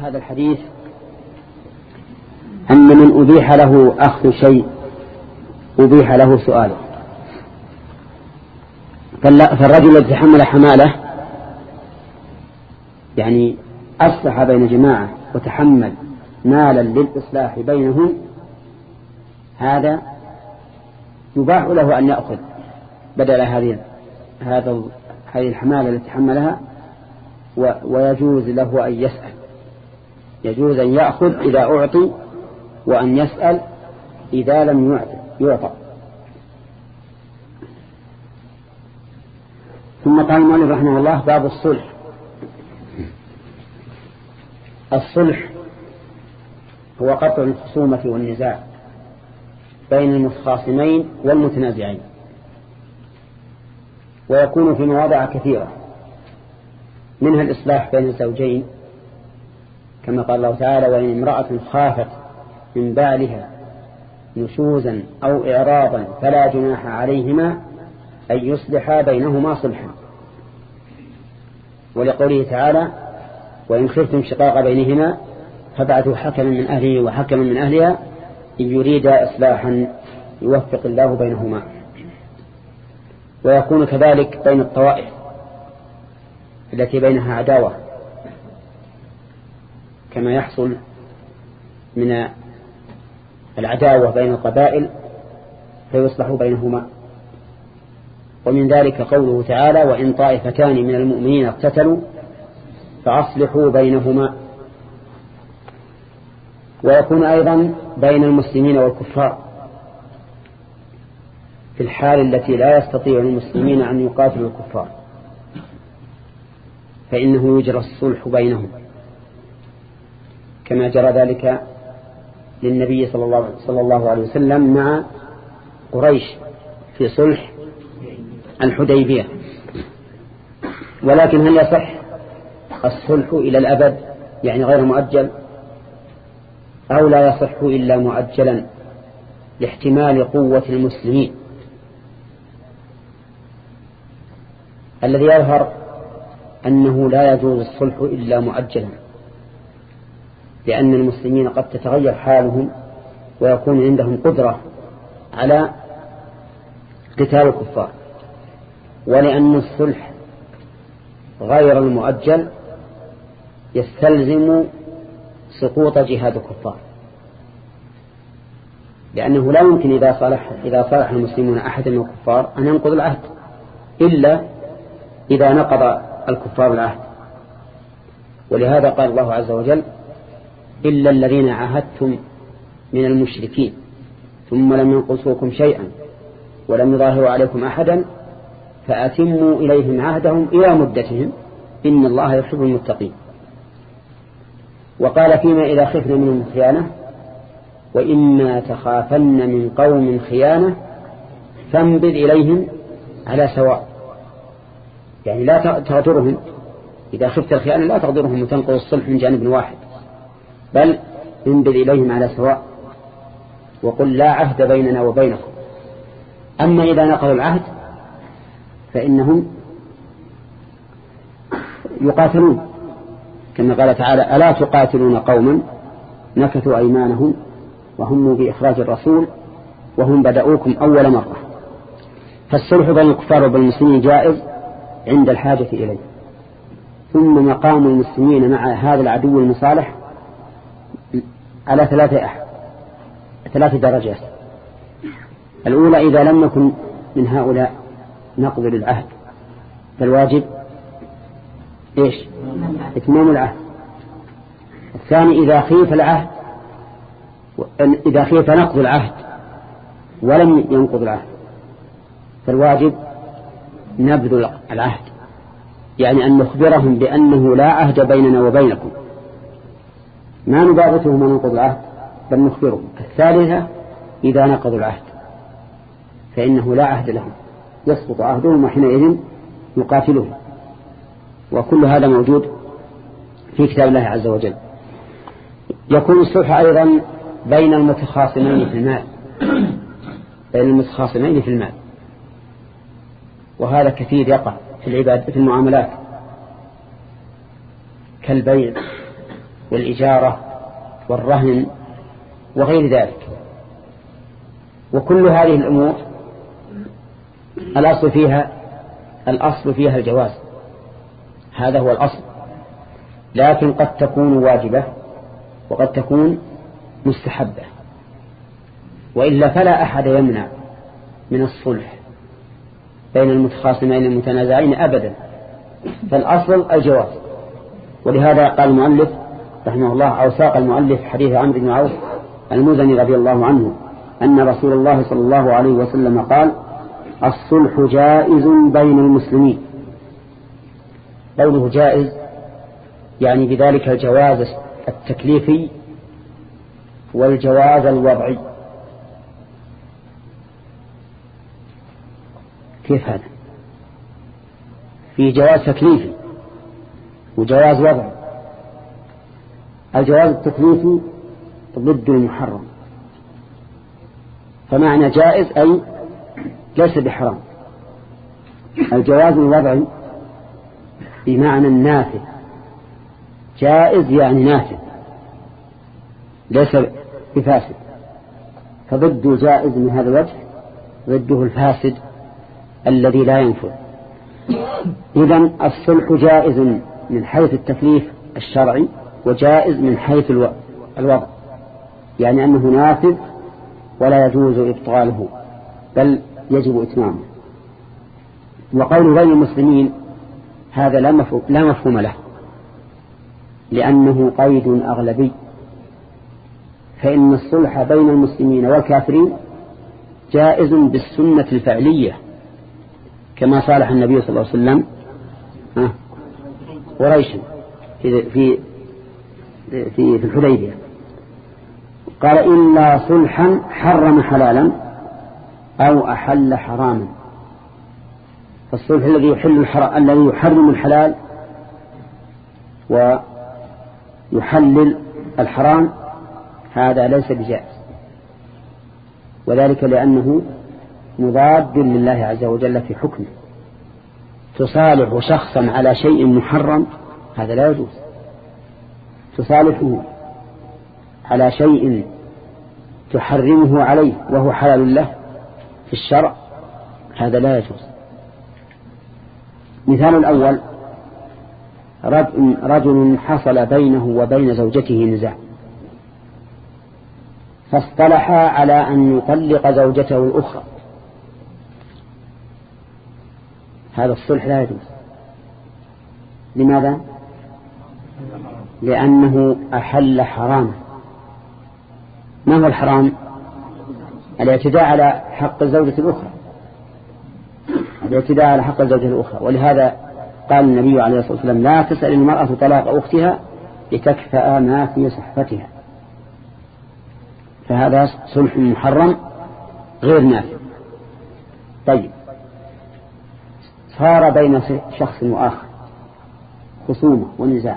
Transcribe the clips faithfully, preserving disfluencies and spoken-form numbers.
هذا الحديث أن من أبيح له أخذ شيء أبيح له سؤاله. فالرجل الذي تحمل حماله يعني أصلح بين جماعة وتحمل مالا للإصلاح بينهم، هذا يباح له أن يأخذ بدل هذه هذا هذه الحمالة التي تحملها، ويجوز له أن يسأل، يجوز أن يأخذ إذا أعطي وأن يسأل إذا لم يعطى. ثم قال المؤلف رحمه الله: باب الصلح. الصلح هو قطع الخصومة والنزاع بين المتخاصمين والمتنازعين، ويكون في مواضع كثيرة، منها الإصلاح بين الزوجين كما قال الله تعالى: وإن امرأة خافت من بالها نشوزا أو إعراضا فلا جناح عليهما أن يصلحا بينهما صلحا. ولقوله تعالى: وإن خفتم شقاق بينهما فبعثوا حكما من أهله وحكما من أهلها إن يريدا إصلاحا يوفق الله بينهما. ويكون كذلك بين الطوائف التي بينها عداوة، كما يحصل من العداوة بين القبائل فيصلح بينهما. ومن ذلك قوله تعالى: وإن طائفتان من المؤمنين اقتتلوا فأصلحوا بينهما. ويكون أيضا بين المسلمين والكفار في الحال التي لا يستطيع المسلمين أن يقاتلوا الكفار، فإنه يجرى الصلح بينهم، كما جرى ذلك للنبي صلى الله عليه وسلم مع قريش في صلح الحديبية. ولكن هل يصح الصلح إلى الأبد يعني غير مؤجل، أو لا يصح إلا مؤجلا لاحتمال قوة المسلمين؟ الذي يظهر أنه لا يجوز الصلح إلا مؤجلا، لأن المسلمين قد تتغير حالهم ويكون عندهم قدرة على قتال الكفار، ولأن الصلح غير المؤجل يستلزم سقوط جهاد الكفار، لأنه لا يمكن إذا صالح إذا صالح المسلمون أحد من الكفار أن ينقض العهد إلا إذا نقض الكفار العهد. ولهذا قال الله عز وجل: إلا الذين عاهدتم من المشركين ثم لم ينقصوكم شيئا ولم يظاهروا عليكم أحدا فأتموا إليهم عهدهم إلى مدتهم إن الله يحب المتقين. وقال فيما إذا خفنا منهم خيانة: وإما تخافن من قوم خيانة فانبذ إليهم على سواء، يعني لا تغدرهم. إذا خفت الخيانة لا تغدرهم وتنقض الصلح من جانب واحد، بل انبذ إليهم على سواء وقل لا عهد بيننا وبينكم. أما إذا نقضوا العهد فإنهم يقاتلون، كما قال تعالى: ألا تقاتلون قوما نكثوا أيمانهم وهم بإخراج الرسول وهم بدأوكم أول مرة. فالصلح بين الكفار وبين المسلمين جائز عند الحاجة إليه. ثم مقام المسلمين مع هذا العدو المصالح على ثلاثة أحد ثلاث درجات. الأولى: إذا لم يكن من هؤلاء نقض للعهد فالواجب إيش؟ إتمام العهد. الثاني: إذا خيف العهد إذا خيف نقض العهد ولم ينقض العهد فالواجب نبذ العهد، يعني أن نخبرهم بأنه لا عهد بيننا وبينكم، ما نباغتهم وننقض العهد بل نخبرهم. الثالثة: إذا نقضوا العهد فإنه لا عهد لهم يسقط عهدهم وحينئذ يقاتلهم. وكل هذا موجود في كتاب الله عز وجل. يكون الصلح أيضا بين المتخاصمين في المال بين المتخاصمين في المال وهذا كثير يقع في العباد في المعاملات كالبيع والإجارة والرهن وغير ذلك. وكل هذه الأمور الأصل فيها الأصل فيها الجواز، هذا هو الأصل، لكن قد تكون واجبة وقد تكون مستحبة، وإلا فلا أحد يمنع من الصلح بين المتخاصمين المتنازعين أبدا، فالأصل الجواز. ولهذا قال المؤلف رحمه الله أو ساق المؤلف حديث عمرو بن عوف المزني رضي الله عنه أن رسول الله صلى الله عليه وسلم قال: الصلح جائز بين المسلمين. قوله جائز يعني بذلك الجواز التكليفي والجواز الوضعي. كيف هذا؟ في جواز تكليفي وجواز وضعي. الجواز التكليفي ضد المحرم، فمعنى جائز أي ليس بحرام. الجواز الوضعي بمعنى النافذ، جائز يعني نافذ ليس بفاسد، فضد الجائز من هذا الوجه ضده الفاسد الذي لا ينفذ. إذن الصلح جائز من حيث التكليف الشرعي وجائز من حيث الوضع، يعني أنه نافذ ولا يجوز إبطاله بل يجب إتمامه. وقول غير المسلمين هذا لا مفهوم, لا مفهوم له، لأنه قيد أغلبي، فإن الصلح بين المسلمين والكافرين جائز بالسنة الفعلية، كما صالح النبي صلى الله عليه وسلم قريشا في في في, في الحديبية، قال: إلا صلحا حرم حلالا أو أحل حراما. فالصلح الذي يحل الحرام الذي يحرم الحلال ويحلل الحرام هذا ليس بجائز، وذلك لأنه مضاد لله عز وجل في حكمه. تصالح شخصا على شيء محرم هذا لا يجوز، تصالحه على شيء تحرمه عليه وهو حلال له في الشرع هذا لا يجوز. مثال الأول: رجل حصل بينه وبين زوجته نزاع، فاصطلحا على أن يطلق زوجته الأخرى، هذا الصلح لا يجوز. لماذا؟ لأنه أحل حراما. ما هو الحرام؟ الاعتداء على حق الزوجة الأخرى، الاعتداء على حق الزوجة الأخرى. ولهذا قال النبي عليه الصلاة والسلام: لا تسأل المرأة طلاق أختها لتكفأ ما في صحفتها. فهذا صلح محرم غير نافع. طيب، صار بين شخص وآخر خصومة ونزاع،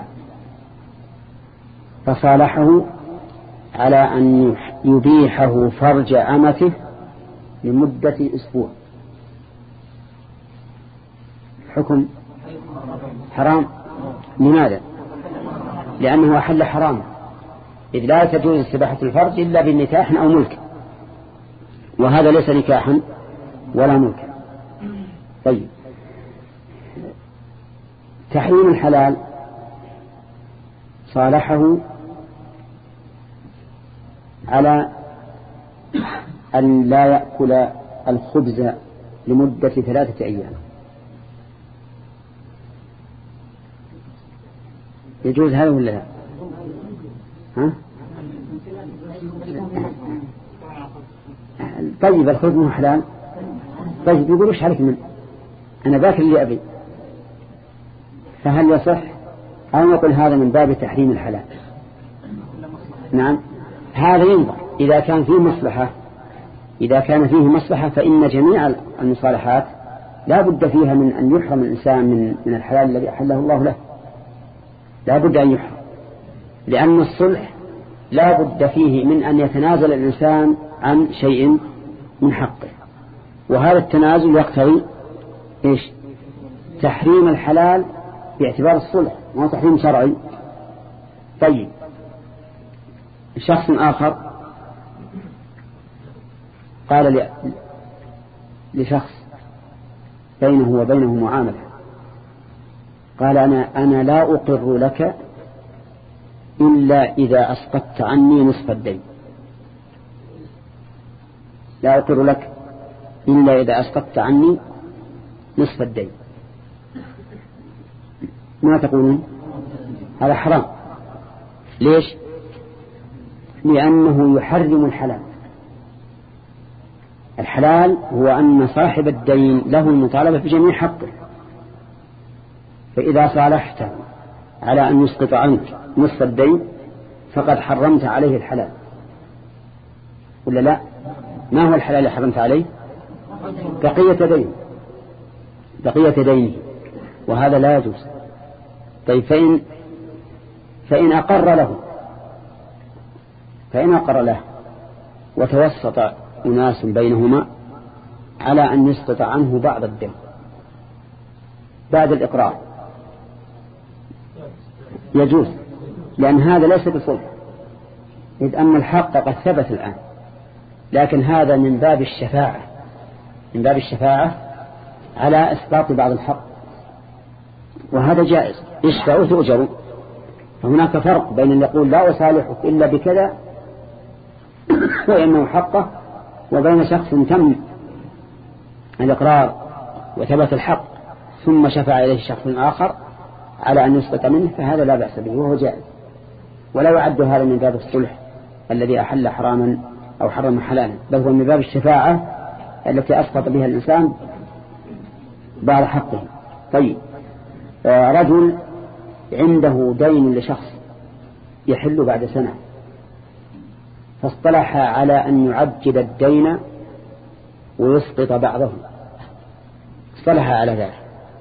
فصالحه على أن يبيحه فرج أمته لمدة أسبوع. حكم حرام. لماذا؟ لأنه أحل حرام، إذ لا تجوز استباحة الفرج إلا بالنكاح أو ملك، وهذا ليس نكاحا ولا ملكا. طيب، تحريم الحلال صالحه على أن لا يأكل الخبز لمدة ثلاثة أيام. يجوز هذا ولا لا؟ ها؟ طيب، الخبز مو حلال. طيب، يقول: وش عليك من أنا باكل اللي أبي؟ فهل يصح أو نقول هذا من باب تحريم الحلال؟ نعم، هذا ينظر إذا كان فيه مصلحة. إذا كان فيه مصلحة فإن جميع المصالحات لا بد فيها من أن يحرم الإنسان من من الحلال الذي أحله الله له، لا بد أن يحرم، لأن الصلح لا بد فيه من أن يتنازل الإنسان عن شيء من حقه، وهذا التنازل يقتضي إيش؟ تحريم الحلال باعتبار الصلح، ما تحريم شرعي. طيب، شخص آخر قال لشخص بينه وبينه معاملة، قال أنا, أنا لا أقر لك إلا إذا أسقطت عني نصف الدين، لا أقر لك إلا إذا أسقطت عني نصف الدين. ما تقولون؟ هذا حرام. ليش؟ لأنه يحرم الحلال. الحلال هو أن صاحب الدين له المطالبة بجميع حقه، فإذا صالحته على أن يسقط عنك نصف الدين فقد حرمت عليه الحلال، ولا لا؟ ما هو الحلال اللي حرمت عليه؟ بقية دين بقية دينه، وهذا لا يجوز. طيب فإن فإن أقر له فإن أقر له وتوسط أناس بينهما على أن يسقط عنه بعض الدين بعد الإقرار، يجوز، لأن هذا ليس بصلح، إذ أن الحق قد ثبت الآن، لكن هذا من باب الشفاعة من باب الشفاعة على إسقاط بعض الحق، وهذا جائز. اشفعوا تؤجروا. فهناك فرق بين أن يقول لا أصالحك إلا بكذا وإنه حقه، وبين شخص تم الإقرار وثبت الحق ثم شفع إليه شخص آخر على أن يسقط منه، فهذا لا بأس به وهو جائز، ولا يعد هذا من باب الصلح الذي أحل حراما أو حرم حلالا، بل هو من باب الشفاعة التي أسقط بها الإنسان بعض حقه. طيب رجل عنده دين لشخص يحل بعد سنة، فاصطلح على أن يعجل الدين ويسقط بعضه، اصطلح على ذلك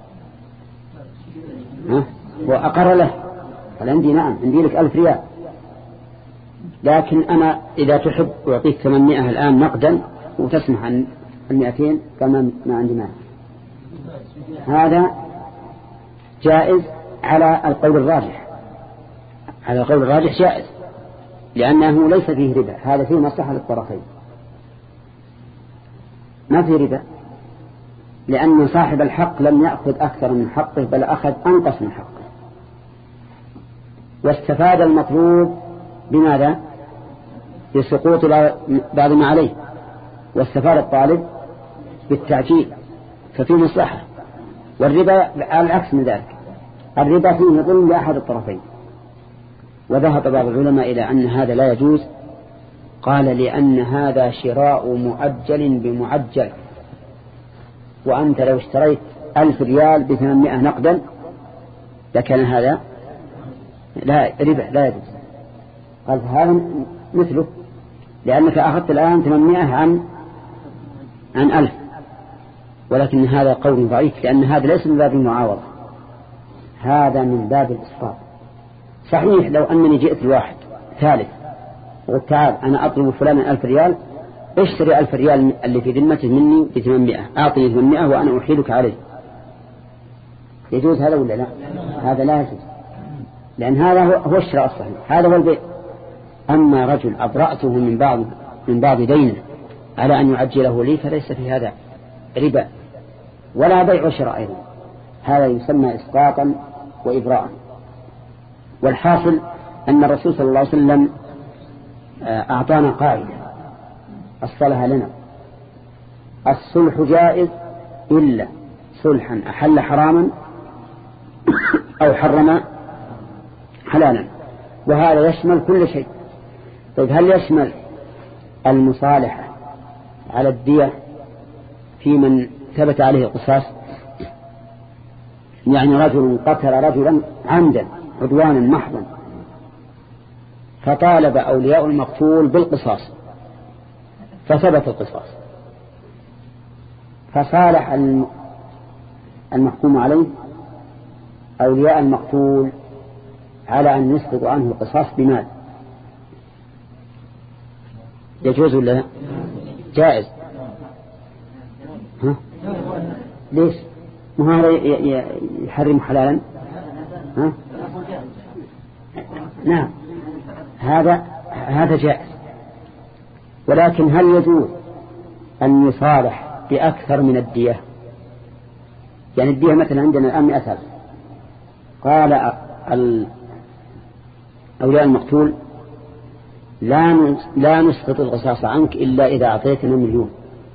وأقر له، قال عندي نعم عندي لك ألف ريال، لكن أنا إذا تحب أعطيك ثمانمائة الآن نقدا وتسمح عن المئتين كما ما عندي مال. هذا جائز على القول الراجح على القول الراجح جائز، لأنه ليس فيه ربا، هذا فيه مصلحة للطرفين، ما فيه ربا، لأن صاحب الحق لم يأخذ أكثر من حقه بل أخذ أنقص من حقه، واستفاد المطلوب بماذا؟ بسقوط بعض ما عليه، واستفاد الطالب بالتعجيل، ففي مصلحة. والربا على العكس من ذلك، الربا فيه ظلم لأحد الطرفين. وذهب بعض العلماء إلى أن هذا لا يجوز، قال لأن هذا شراء مؤجل بمعجل، وأنت لو اشتريت ألف ريال بثمانمائة نقدا لكان هذا لا ربا لا يجوز. قال هذا مثله، لأنك أخذت الآن ثمانمائة عن عن ألف، ولكن هذا قول ضعيف، لأن هذا ليس من باب المعاوضة، هذا من باب الإسقاط. صحيح لو أنني جئت الواحد ثالث وقلت تعال أنا أطلب فلانا ألف ريال، اشتري ألف ريال اللي في ذمته مني بثمانمائة، أعطني ثمانمائة وأنا أحيلك عليه، يجوز هذا ولا لا؟ هذا لا يجوز، لأن هذا هو الشراء الصحيح، هذا هو البيع. أما رجل أبرأته من بعض من بعض دينه على أن يعجله لي فليس في هذا ربا ولا بيع وشراء أيضا، هذا يسمى إسقاطا وإبراء. والحاصل أن الرسول صلى الله عليه وسلم أعطانا قاعدة أصلها لنا: الصلح جائز إلا صلحا أحل حراما أو حرم حلالا، وهذا يشمل كل شيء. طيب هل يشمل المصالحة على الدية في من ثبت عليه القصاص؟ يعني رجل قتل رجلا عمدا عدوانا محضا، فطالب أولياء المقتول بالقصاص فثبت القصاص، فصالح المحكوم عليه أولياء المقتول على أن يسقط عنه القصاص بمال، يجوز ولا جائز؟ ها؟ ليش؟ ما هذا يحرم حلالا؟ ها؟ نعم، هذا هذا جائز، ولكن هل يجوز أن يصالح بأكثر من الدية؟ يعني الدية مثلا عندنا الآن مئة ألف، قال أولياء المقتول لا لا نسقط القصاص عنك إلا إذا أعطيتنا مليون.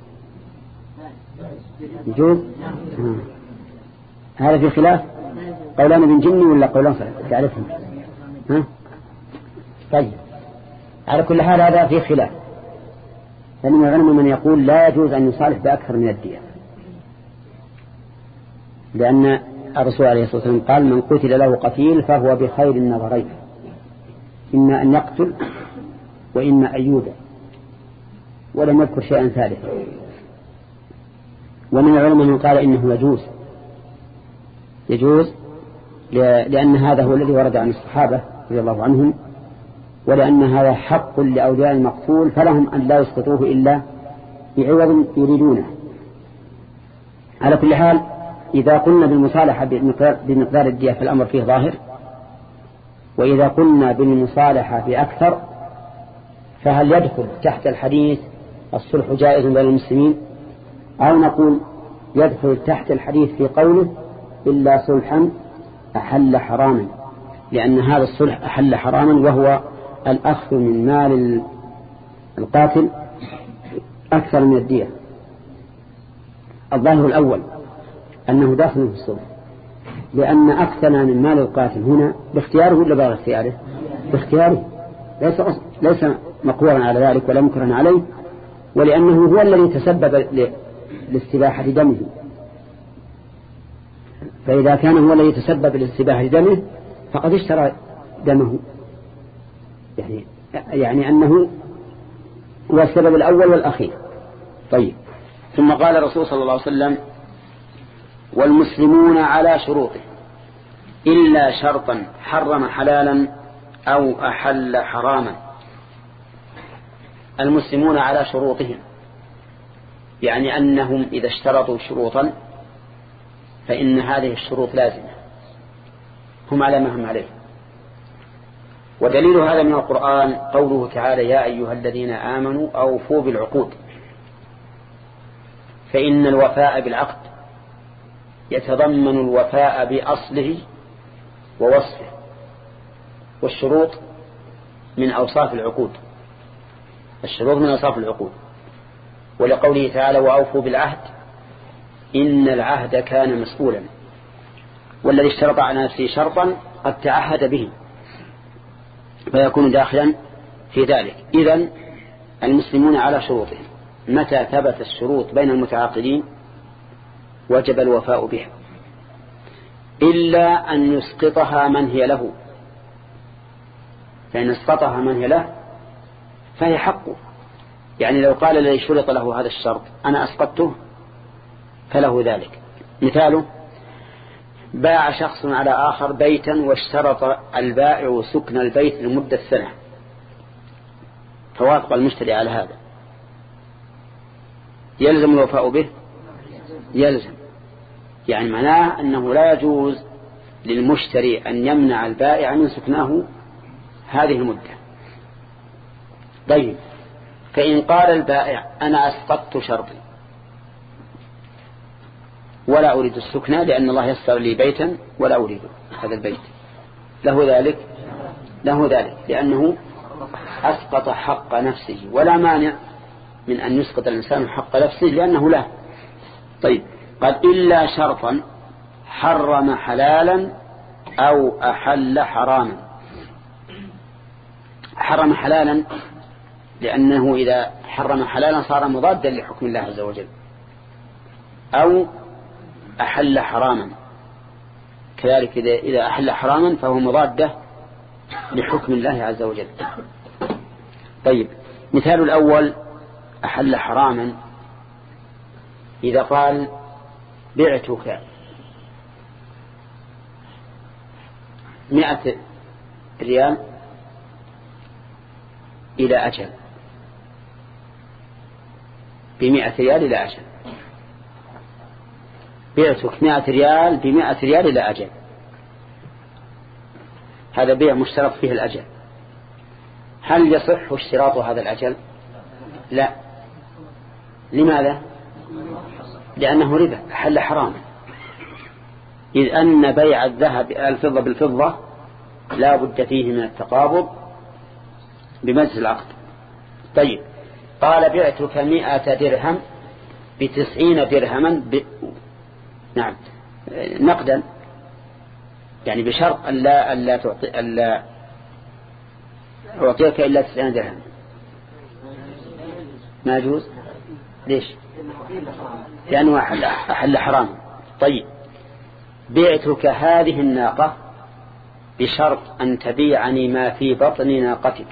يجوز؟ آه. هذا في خلاف، قولان ابن جني ولا قولان تعرفهم؟ ها؟ طيب على كل حال هذا في خلاف، لأن من العلماء من يقول لا يجوز أن يصالح بأكثر من الدية، لأن الرسول عليه الصلاة والسلام قال من قتل له قتيل فهو بخير النظرين، إما أن يقتل وإما أن يودع، ولم يذكر شيئا ثالثا. ومن العلماء من قال إنه يجوز يجوز لأن هذا هو الذي ورد عن الصحابة رضي الله عنهم، ولأن هذا حق لأولياء المقتول فلهم أن لا يسقطوه إلا بعوض يريدونه. على كل حال إذا قلنا بالمصالحة بمقدار الدية فالأمر فيه ظاهر، وإذا قلنا بالمصالحة بأكثر فهل يدخل تحت الحديث الصلح جائز بين المسلمين، أو نقول يدخل تحت الحديث في قوله إلا صلحا أحل حراما، لأن هذا الصلح أحل حراما وهو الأخذ من مال القاتل أكثر من الدية. الظاهر الأول أنه داخل في الصلح، لأن أكثر من مال القاتل هنا باختياره ولا بغير اختياره؟ باختياره، ليس ليس مقورا على ذلك ولا مكرا عليه، ولأنه هو الذي تسبب لاستباحة دمه، فإذا كان هو الذي تسبب لاستباحة دمه فقد اشترى دمه، يعني يعني أنه هو السبب الأول والأخير. طيب ثم قال الرسول صلى الله عليه وسلم والمسلمون على شروطه إلا شرطا حرم حلالا أو أحل حراما. المسلمون على شروطهم يعني أنهم إذا اشترطوا شروطا فإن هذه الشروط لازمة، هم على ما هم عليه. ودليل هذا من القرآن قوله تعالى يا أيها الذين آمنوا أوفوا بالعقود، فإن الوفاء بالعقد يتضمن الوفاء بأصله ووصفه، والشروط من أوصاف العقود، الشروط من أوصاف العقود. ولقوله تعالى وأوفوا بالعهد إن العهد كان مسؤولا، والذي اشترط على نفسه شرطا قد تعهد به فيكون داخلا في ذلك. إذن المسلمون على شروطهم، متى ثبت الشروط بين المتعاقدين وجب الوفاء بها، إلا أن يسقطها من هي له، فإن اسقطها من هي له فهي حقه. يعني لو قال الذي شرط له هذا الشرط أنا أسقطته فله ذلك. مثاله باع شخص على آخر بيتا واشترط البائع سكن البيت لمدة سنة، فوافق المشتري على هذا، يلزم الوفاء به؟ يلزم. يعني معناه أنه لا يجوز للمشتري أن يمنع البائع من سكنه هذه المدة. طيب فإن قال البائع أنا أسقطت شرطي ولا أريد السكنة لأن الله يسر لي بيتا ولا أريد هذا البيت، له ذلك؟ له ذلك، لأنه أسقط حق نفسه، ولا مانع من أن يسقط الإنسان حق نفسه لأنه له. طيب قال إلا شرطا حرم حلالا أو أحل حراما. حرم حلالا لأنه إذا حرم حلالا صار مضادا لحكم الله عز وجل، أو أحل حراما كذلك إذا أحل حراما فهو مضادة لحكم الله عز وجل. طيب مثال الأول أحل حراما إذا قال بعتك مئة ريال إلى أجل، بمئة ريال إلى أجل، بعتك مئة ريال بمئة ريال إلى أجل، هذا بيع مشترط فيه الأجل. هل يصح اشتراط هذا الأجل؟ لا. لماذا؟ لأنه ربا أحل حراما، إذ أن بيع الذهب الفضة بالفضة لا بد فيه من التقابض بمجلس العقد. طيب، قال بعتك مئة درهم بتسعين درهما ب... نعم نقدا، يعني بشرط ألا ألا تعطي ألا أعطيك إلا تسعين درهم. ما يجوز. ليش؟ لأنه أحل, أحل حرام. طيب، بعتك هذه الناقة بشرط أن تبيعني ما في بطن ناقتك.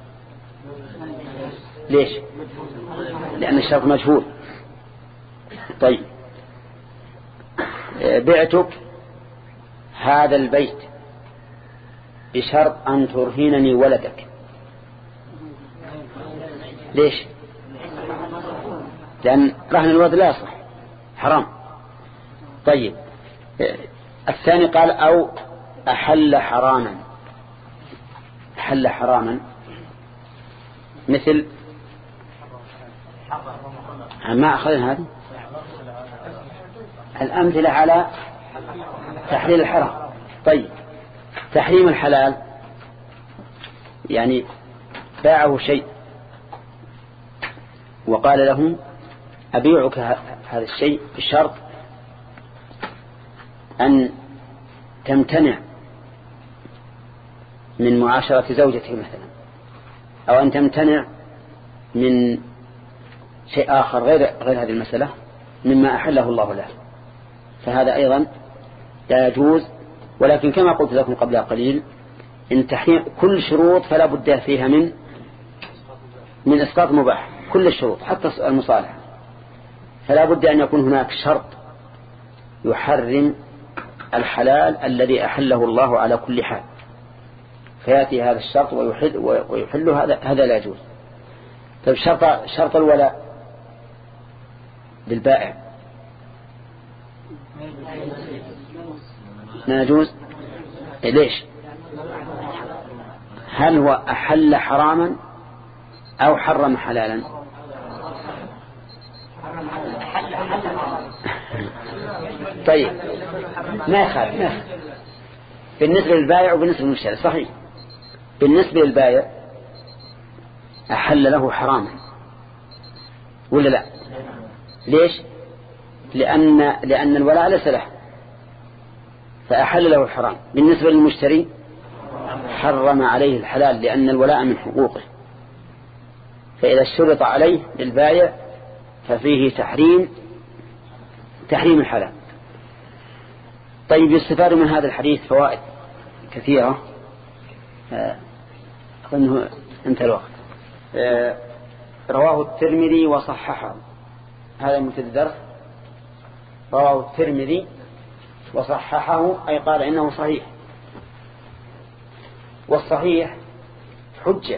ليش؟ لأن الشرط مجهول. طيب، بعتك هذا البيت بشرط أن ترهنني ولدك. ليش؟ لأن رهن الولد لا يصح، حرام. طيب، الثاني قال أو أحل حراما. أحل حراما مثل ما أخذنا هذه الأمثلة على تحليل الحرام. طيب، تحريم الحلال يعني باعه شيء وقال له أبيعك هذا الشيء بشرط أن تمتنع من معاشرة زوجتك مثلا، أو أن تمتنع من شيء آخر غير غير هذه المسألة مما أحله الله له، فهذا أيضا لا يجوز. ولكن كما قلت لكم قبل قليل، إن تحريم كل شروط فلا بد فيها من من إسقاط مباح، كل الشروط حتى المصالحة، فلا بد أن يكون هناك شرط يحرم الحلال الذي أحله الله على كل حال، فيأتي هذا الشرط ويحل ويحل هذا هذا لا يجوز. طيب، شرط شرط الولاء للبائع ما يجوز. ليش؟ هل هو أحل حراما أو حرم حلالا؟ طيب، ما يخالف ما يخالف بالنسبة للبائع وبالنسبة للمشتري. صحيح، بالنسبة للبائع أحل له حراما ولا لا؟ ليش؟ لأن لأن الولاء ليس له فأحل له الحرام. بالنسبة للمشتري حرم عليه الحلال لأن الولاء من حقوقه، فإذا اشترط عليه للبائع ففيه تحريم تحريم الحلال. طيب، يستفاد من هذا الحديث فوائد كثيرة. أظنه انتهى الوقت. رواه الترمذي وصححه. هذا مثل الدرس. رواه الترمذي وصححه أي قال إنه صحيح، والصحيح حجة،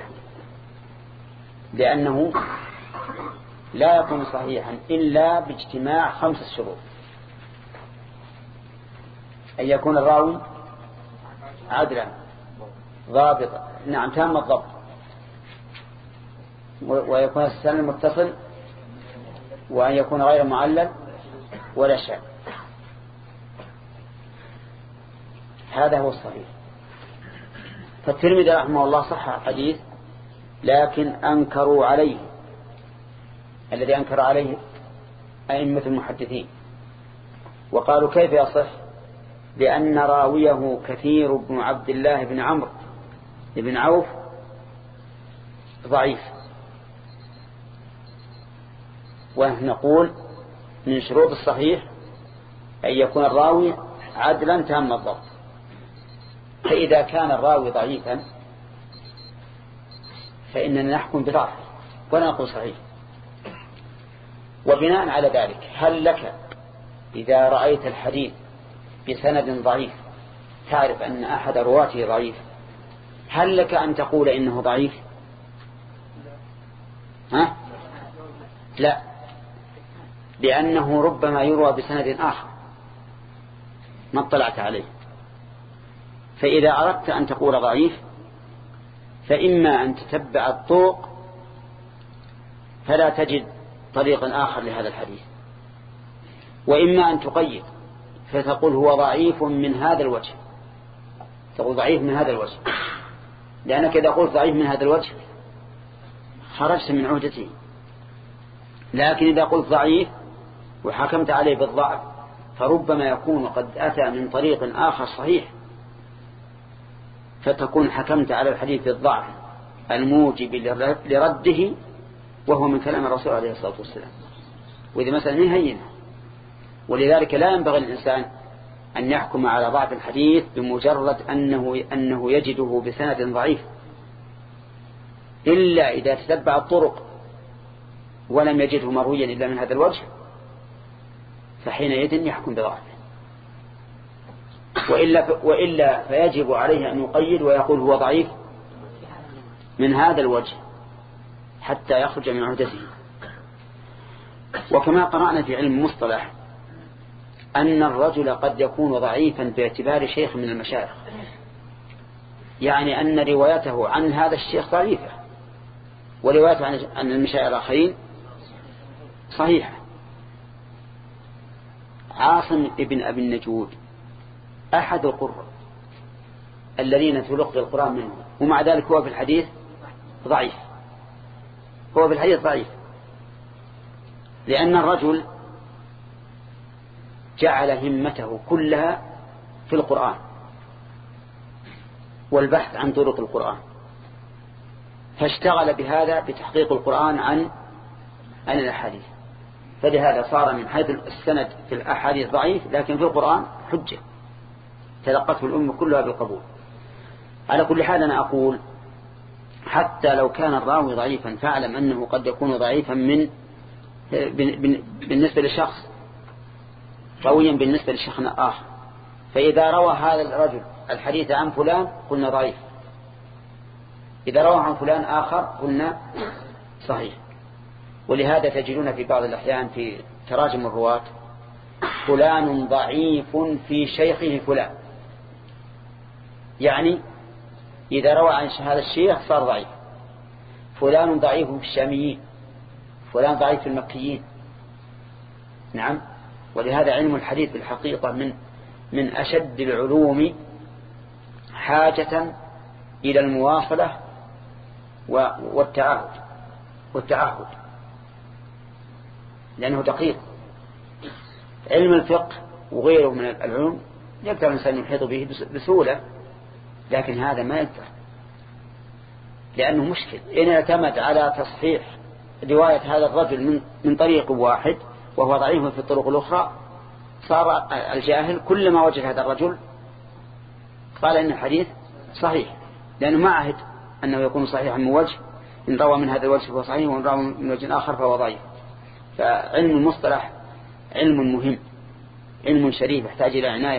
لأنه لا يكون صحيحا إلا باجتماع خمس شروط: أن يكون الراوي عدلا ضابطا، نعم تام الضبط، ويكون السند متصل، وأن يكون غير معلل ولا شاذ. هذا هو الصحيح. فالترمذي رحمه الله صح الحديث، لكن أنكروا عليه، الذي أنكر عليه أئمة المحدثين، وقالوا كيف يصح؟ لأن راويه كثير بن عبد الله بن عمرو بن عوف ضعيف، ونقول من شروط الصحيح أن يكون الراوي عدلا تام الضبط. فإذا كان الراوي ضعيفا فإننا نحكم بضعف ولا نقول صحيح. وبناء على ذلك، هل لك إذا رأيت الحديث بسند ضعيف تعرف أن أحد رواته ضعيف، هل لك أن تقول إنه ضعيف؟ ها؟ لا، لأنه ربما يروى بسند آخر ما اطلعت عليه. فإذا أردت أن تقول ضعيف فإما أن تتبع الطرق فلا تجد طريقا آخر لهذا الحديث، وإما أن تقيد فتقول هو ضعيف من هذا الوجه، تقول ضعيف من هذا الوجه، لأنك إذا قلت ضعيف من هذا الوجه خرجت من عهدته. لكن إذا قلت ضعيف وحكمت عليه بالضعف فربما يكون قد أتى من طريق آخر صحيح، فتكون حكمت على الحديث بالضعف الموجب لرده وهو من كلام الرسول عليه الصلاة والسلام، وإذا مثلا من هينه. ولذلك لا ينبغي الإنسان أن يحكم على ضعف الحديث بمجرد أنه, أنه يجده بسند ضعيف، إلا إذا تتبع الطرق ولم يجده مرويا إلا من هذا الوجه فحينئذ يحكم بضعفه، وإلا, وإلا فيجب عليه أن يقيد ويقول هو ضعيف من هذا الوجه حتى يخرج من عهدته. وكما قرأنا في علم المصطلح أن الرجل قد يكون ضعيفا باعتبار شيخ من المشايخ، يعني أن روايته عن هذا الشيخ ضعيفة وروايته عن المشايخ الآخرين صحيحة. عاصم ابن أبي النجود أحد القراء الذين تلقي القرآن منه، ومع ذلك هو في الحديث ضعيف، هو في الحديث ضعيف لأن الرجل جعل همته كلها في القرآن والبحث عن طرق القرآن، فاشتغل بهذا بتحقيق القرآن عن عن الأحاديث، فلهذا صار من حيث السند في الأحاديث ضعيف، لكن في القرآن حجة تلقته الأمة كلها بالقبول. على كل حال أنا أقول حتى لو كان الراوي ضعيفا فاعلم أنه قد يكون ضعيفا من بالنسبة لشخص قويا بالنسبة لشخص آخر، فإذا روى هذا الرجل الحديث عن فلان قلنا ضعيف، إذا روى عن فلان آخر قلنا صحيح. ولهذا تجدون في بعض الأحيان في تراجم الرواة فلان ضعيف في شيخه فلان، يعني إذا روى عن هذا الشيخ صار ضعيف. فلان ضعيف في الشاميين، فلان ضعيف في المكيين. نعم. ولهذا علم الحديث بالحقيقة من من أشد العلوم حاجة إلى المواصلة والتعاهد والتعاهد لأنه دقيق. علم الفقه وغيره من العلوم يقدر الإنسان يحيط به بسهولة، لكن هذا ما يقدر لأنه مشكل. إن اعتمد على تصحيح رواية هذا الرجل من من طريق واحد وهو ضعيف في الطرق الأخرى صار الجاهل كلما وجد هذا الرجل قال إن الحديث صحيح، لأنه ما عهد أنه يكون صحيحا من وجه، إن روى من هذا الوجه فهو صحيح وإن روى من وجه آخر فهو ضعيف. فعلم المصطلح علم مهم، علم شريف يحتاج إلى عناية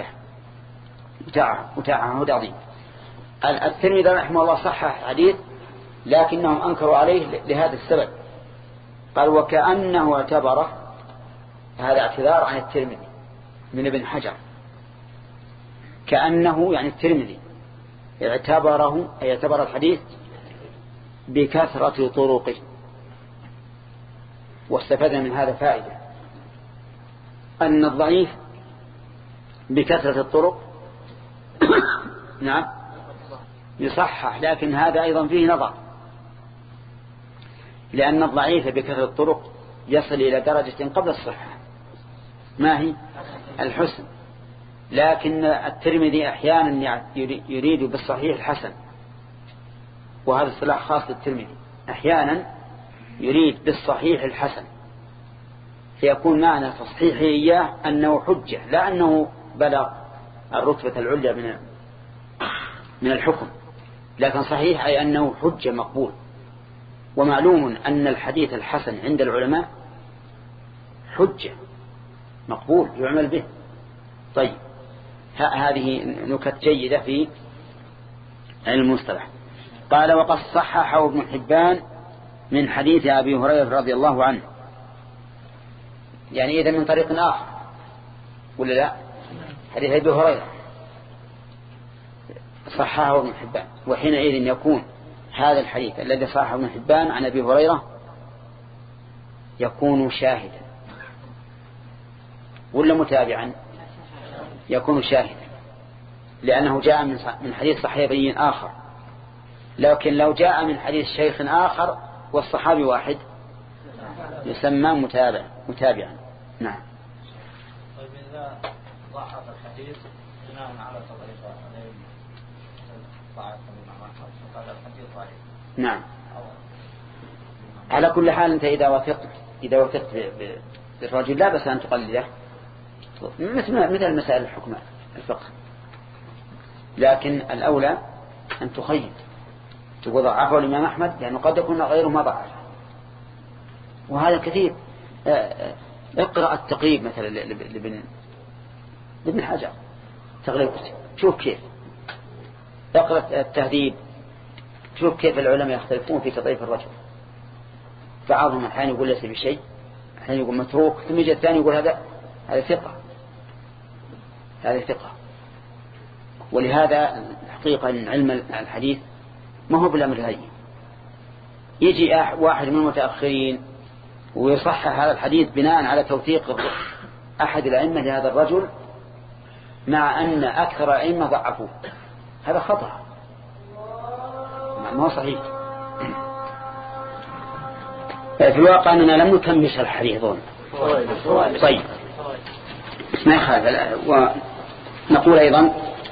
وتعهد عظيم. الترمذي رحمه الله صحح حديث لكنهم أنكروا عليه لهذا السبب، قال وكأنه اعتبره، هذا اعتذار عن الترمذي من ابن حجر، كأنه يعني الترمذي اعتبره أي اعتبر الحديث بكثرة طرقه، واستفدنا من هذا فائدة أن الضعيف بكثرة الطرق نعم يصحح، لكن هذا أيضا فيه نظر، لأن الضعيف بكثرة الطرق يصل إلى درجة قبل الصحة ما هي الحسن، لكن الترمذي أحيانا يريد بالصحيح الحسن، وهذا الصلاح خاص للترمذي، أحيانا يريد بالصحيح الحسن، فيكون معنى تصحيحه إياه أنه حجة، لا أنه بلغ الرتبة العليا من من الحكم، لكن صحيح أي أنه حجة مقبول. ومعلوم أن الحديث الحسن عند العلماء حجة مقبول يعمل به. طيب هذه نكت جيدة في علم المصطلح. قال وقد صححه ابن حبان من حديث أبي هريرة رضي الله عنه، يعني إذا من طريق آخر ولا لا؟ حديث أبي هريرة صححه ابن حبان، وحينئذ يكون هذا الحديث الذي صححه ابن حبان عن أبي هريرة يكون شاهدا ولا متابعا؟ يكون شاهدا، لأنه جاء من حديث صحابي آخر. لكن لو جاء من حديث شيخ آخر والصحابي واحد يسمى متابع متابعا. نعم. طيب إذا ضعف الحديث بناء على تضعيف ضعف فقال الحديث ضعيف. نعم. على كل حال أنت إذا وثقت إذا وثقت بالرجل لا بس أن تقلده، مثل مثل مسائل الحكم الفقه، لكن الأولى أن تخيل تقول ضعفه الإمام أحمد لأنه قد يكون غيره ما ضعف، وهذا كثير. اقرأ التقريب مثلا لابن لابن حجر تغليب شوف كيف، اقرأ التهذيب شوف كيف العلماء يختلفون في تضعيف الرجل. بعضهم الحين يقول ليس بشيء، الحين يقول متروك، ثم يجي الثاني يقول هذا هذا ثقة هذا ثقة. ولهذا الحقيقة أن علم الحديث ما هو بالأمر هاي. يجي واحد من المتأخرين ويصحح هذا الحديث بناء على توثيق أحد الأئمة لهذا الرجل مع أن أكثر الأئمة ضعفوه، هذا خطأ ما هو صحيح. في الواقع أننا لم نكمل شرح الحديث ظن. طيب ما يخالف. ونقول أيضا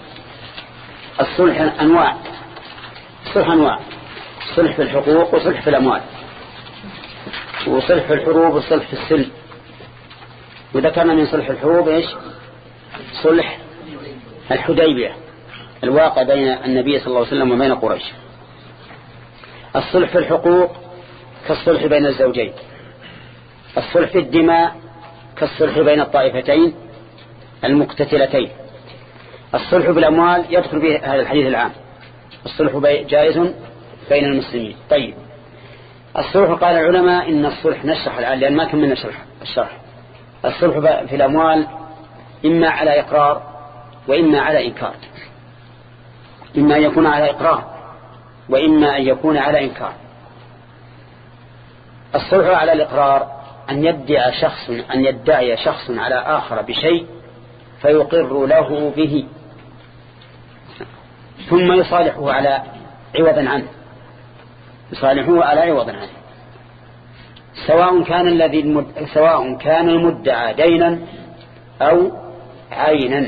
الصلح أنواع، الصلح أنواع، صلح في الحقوق وصلح في الأموال، وصلح في الحروب وصلح في السلم. وذكرنا من صلح الحروب إيش؟ صلح الحديبية الواقع بين النبي صلى الله عليه وسلم وبين قريش. الصلح في الحقوق كالصلح بين الزوجين. الصلح في الدماء كالصلح بين الطائفتين المقتتلتين. الصلح بالأموال يدخل به هذا الحديث العام، الصلح جائز بين المسلمين. طيب الصلح قال العلماء إن الصلح نشرح الآن لأن ما كملنا الشرح الشرح الصلح في الأموال إما على إقرار وإما على إنكار، إما أن يكون على إقرار وإما أن يكون على إنكار. الصلح على الإقرار أن يدعي شخص أن يدعي شخص على آخر بشيء فيقر له به ثم يصالحه على عوض عنه، يصالحه على عوض عنه، سواء كان الذي المد... سواء كان المدعى دينا أو عينا.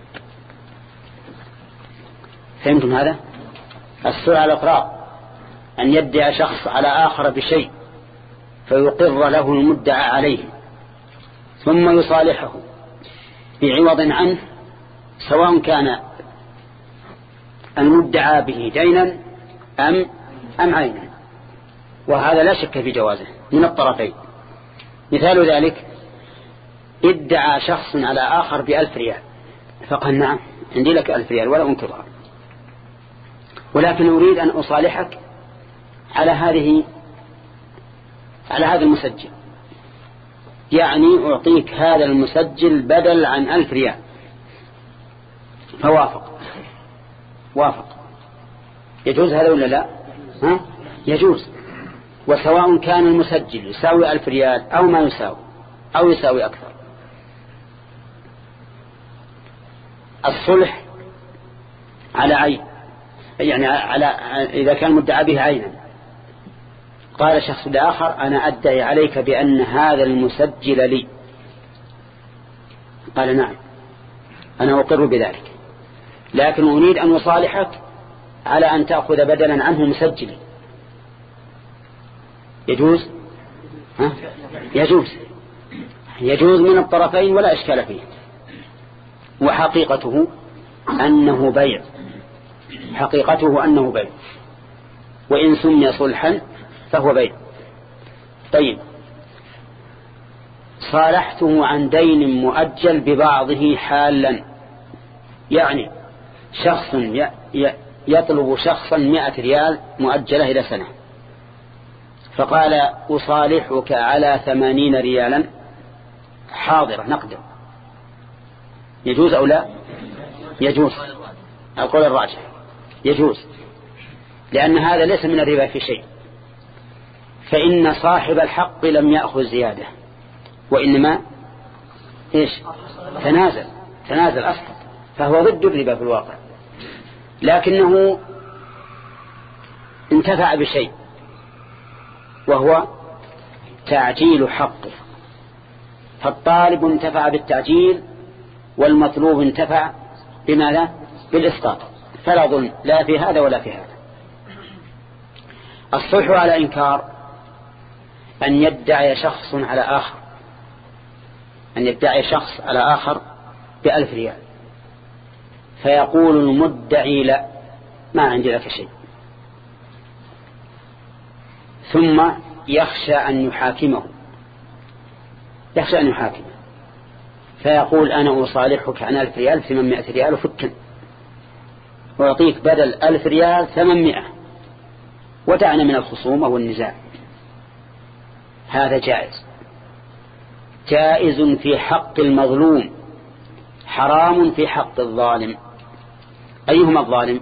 فهمتم هذا؟ الصلح على الإقرار أن يدعي شخص على آخر بشيء فيقر له المدعى عليه ثم يصالحه بعوض عنه، سواء كان المدعى به دينا أم أم عينا، وهذا لا شك في جوازه من الطرفين. مثال ذلك ادعى شخص على آخر بألف ريال فقال نعم عندي لك ألف ريال ولا أنكرها، ولكن أريد أن أصالحك على هذه على هذا المسجل، يعني أعطيك هذا المسجل بدل عن ألف ريال. فوافق وافق يجوز هذا ولا لا؟ ها؟ يجوز. وسواء كان المسجل يساوي ألف ريال أو ما يساوي أو يساوي أكثر. الصلح على عين، يعني على إذا كان مدعى به عينا، قال شخص لآخر أنا أدعي عليك بأن هذا المسجل لي، قال نعم أنا أقر بذلك، لكن أريد أن أصالحك على أن تأخذ بدلا عنه مسجلي. يجوز؟ ها؟ يجوز يجوز من الطرفين ولا إشكال فيه. وحقيقته أنه بيع، حقيقته أنه بيع، وإن سمي صلحا فهو بيع. طيب صالحته عن دين مؤجل ببعضه حالا، يعني شخص يطلب شخصا مئة ريال مؤجلة إلى سنة، فقال أصالحك على ثمانين ريالا حاضرة نقدر، يجوز أو لا؟ يجوز، القول الراجح يجوز. لأن هذا ليس من الربا في شيء، فإن صاحب الحق لم يأخذ زيادة، وإنما إيش تنازل تنازل أصلا، فهو ضد الربا في الواقع، لكنه انتفع بشيء وهو تعجيل حقه، فالطالب انتفع بالتعجيل والمطلوب انتفع بماذا؟ بالإسقاط، فلا ظلم لا في هذا ولا في هذا. الصلح على إنكار أن يدعي شخص على آخر أن يدعي شخص على آخر بألف ريال، فيقول المدعي لا، ما عندي لك شيء، ثم يخشى أن يحاكمه يخشى أن يحاكمه فيقول أنا أصالحك عن ألف ريال ثمانمائة ريال وفكا، ويعطيك بدل ألف ريال ثمانمائة، ودعنا من الخصومة والنزاع. هذا جائز جائز في حق المظلوم، حرام في حق الظالم. أيهما الظالم؟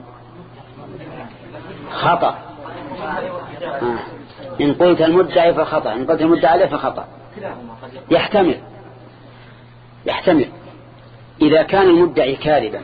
خطأ. آه. إن قلت المدعي فخطأ، إن قلت المدعي عليه فخطأ. يحتمل يحتمل إذا كان المدعي كاذبا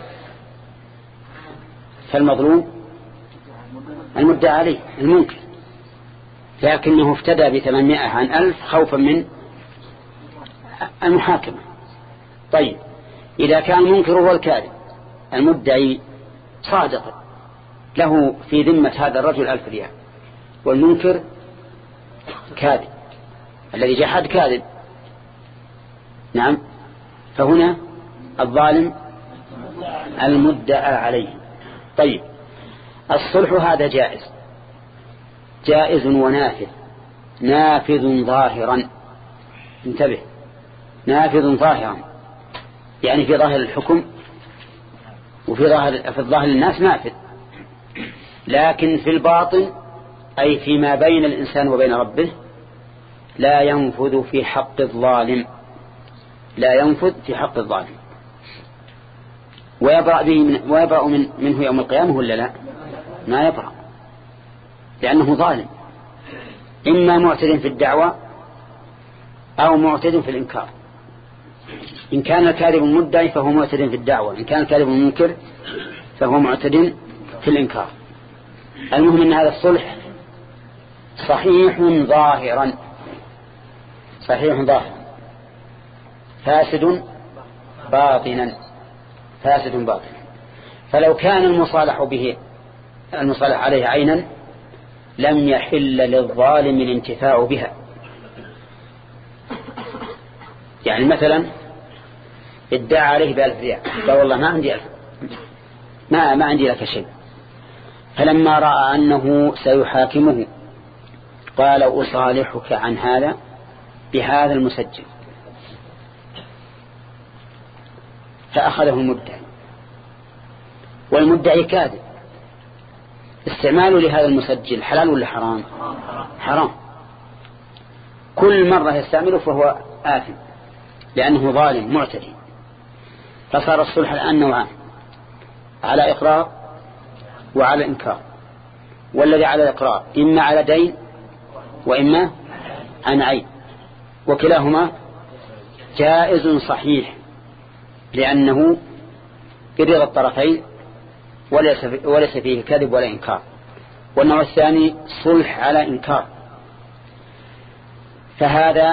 فالمظلوم المدعي عليه المنكر، لكنه افتدى بثمانمائة عن ألف خوفا من المحاكمة. طيب إذا كان المنكر هو الكاذب، المدعي صادق له في ذمة هذا الرجل ألف ريال، والمنكر كاذب، الذي جحد كاذب، نعم، فهنا الظالم المدعى عليه. طيب الصلح هذا جائز جائز ونافذ، نافذ ظاهرا، انتبه، نافذ ظاهرا، يعني في ظاهر الحكم وفي ظاهر في الظاهر الناس نافذ، لكن في الباطن أي فيما بين الإنسان وبين ربه لا ينفذ في حق الظالم، لا ينفذ في حق الظالم، ويبرأ به من ويبرأ من منه يوم القيامة ولا لا؟ ما يبرأ، لأنه ظالم، إما معتد في الدعوة أو معتد في الإنكار. إن كان الكاذب المدعي فهو معتد في الدعوة، إن كان الكاذب المنكر فهو معتد في الإنكار. المهم أن هذا الصلح صحيح ظاهرا صحيح ظاهرا فاسد باطنا فاسد باطنا. فلو كان المصالح به المصالح عليه عينا لم يحل للظالم الانتفاع بها. يعني مثلا ادعى عليه بألف ريال، قال والله ما عندي ألف، ما, ما عندي لك شيء، فلما رأى أنه سيحاكمه قال أصالحك عن هذا بهذا المسجل، فأخذه المدعي، والمدعي كاذب، استعماله لهذا المسجل حلال ولا حرام؟ حرام، كل مرة يستعمله فهو آثم لأنه ظالم معتدي. فصار الصلح الآن نوعان، على إقرار وعلى إنكار، والذي على الإقرار إما على دين وإما عن عين، وكلاهما جائز صحيح لأنه برضا الطرفين وليس وليس فيه كذب ولا إنكار. والنوع الثاني صلح على إنكار، فهذا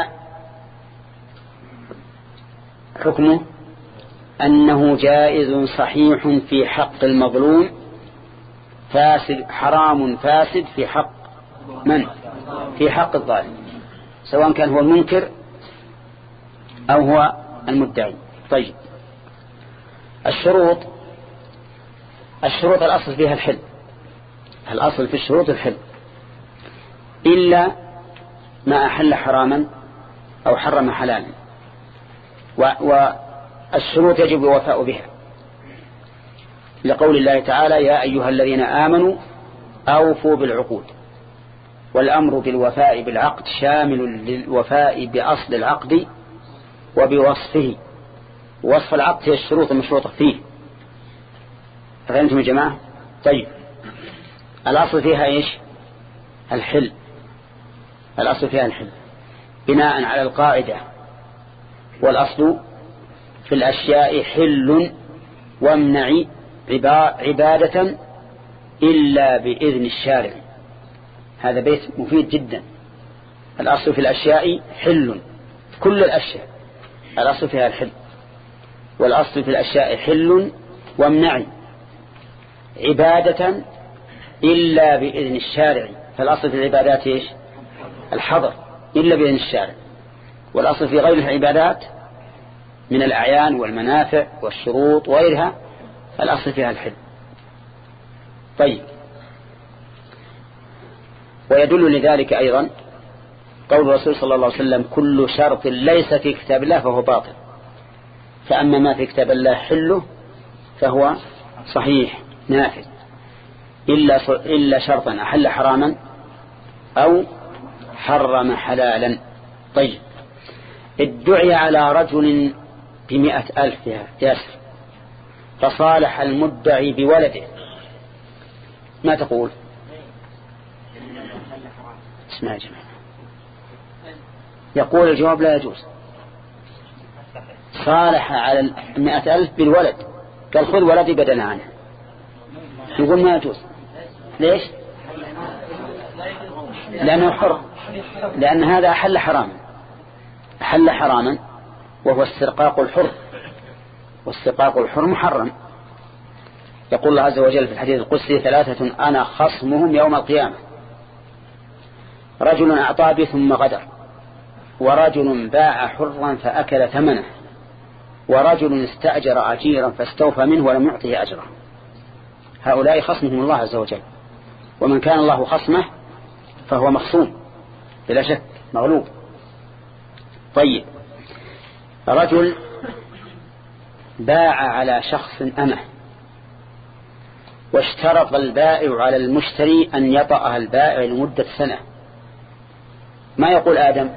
حكمه أنه جائز صحيح في حق المظلوم، فاسد حرام فاسد في حق من؟ في حق الظالم، سواء كان هو المنكر أو هو المدعي. طيب الشروط الشروط الأصل فيها الحل، الأصل في الشروط الحل إلا ما أحل حراما أو حرم حلالا، والشروط يجب الوفاء بها، لقول الله تعالى يا أيها الذين آمنوا أوفوا بالعقود. والأمر بالوفاء بالعقد شامل للوفاء بأصل العقد وبوصفه. وصف العقد هي الشروط المشروطة فيه. فهمتم يا جماعة؟ طيب الأصل فيها إيش؟ الحل. الأصل فيها الحل بناء على القاعدة: والأصل في الأشياء حل وامنع عبادة إلا بإذن الشارع. هذا بيت مفيد جدا. الأصل في الأشياء حل، كل الأشياء الأصل فيها الحل. والأصل في الأشياء حل وامنع عبادة إلا بإذن الشارع. فالأصل في العبادات إيش؟ الحظر إلا بإذن الشارع. والأصل في غير العبادات من الأعيان والمنافع والشروط وغيرها الأصل فيها الحل. طيب، ويدل لذلك أيضا قول الرسول صلى الله عليه وسلم: كل شرط ليس في كتاب الله فهو باطل، فأما ما في كتاب الله حله فهو صحيح نافذ، إلا إلا شرطا أحل حراما أو حرم حلالا. طيب، ادعي على رجل بمئة ألف ياسر فصالح المدعي بولده، ما تقول؟ اسمع يا جماعة، يقول الجواب لا يجوز. صالح على المئة ألف بالولد، قال خذ ولدي بدلا عنه، يقول ما يجوز. ليش؟ لأنه حر، لأن هذا أحل حراما، أحل حراما وهو استرقاق الحر، واسترقاق الحر محرم. يقول الله عز وجل في الحديث القدسي: ثلاثة أنا خصمهم يوم القيامة: رجل أعطى بي ثم غدر، ورجل باع حرا فأكل ثمنه، ورجل استأجر أجيرا فاستوفى منه ولم يعطه أجره. هؤلاء خصمهم الله عز وجل، ومن كان الله خصمه فهو مخصوم بلا شك، مغلوب. طيب، رجل باع على شخص أمه، واشترط البائع على المشتري أن يطأها البائع لمدة سنة، ما يقول آدم؟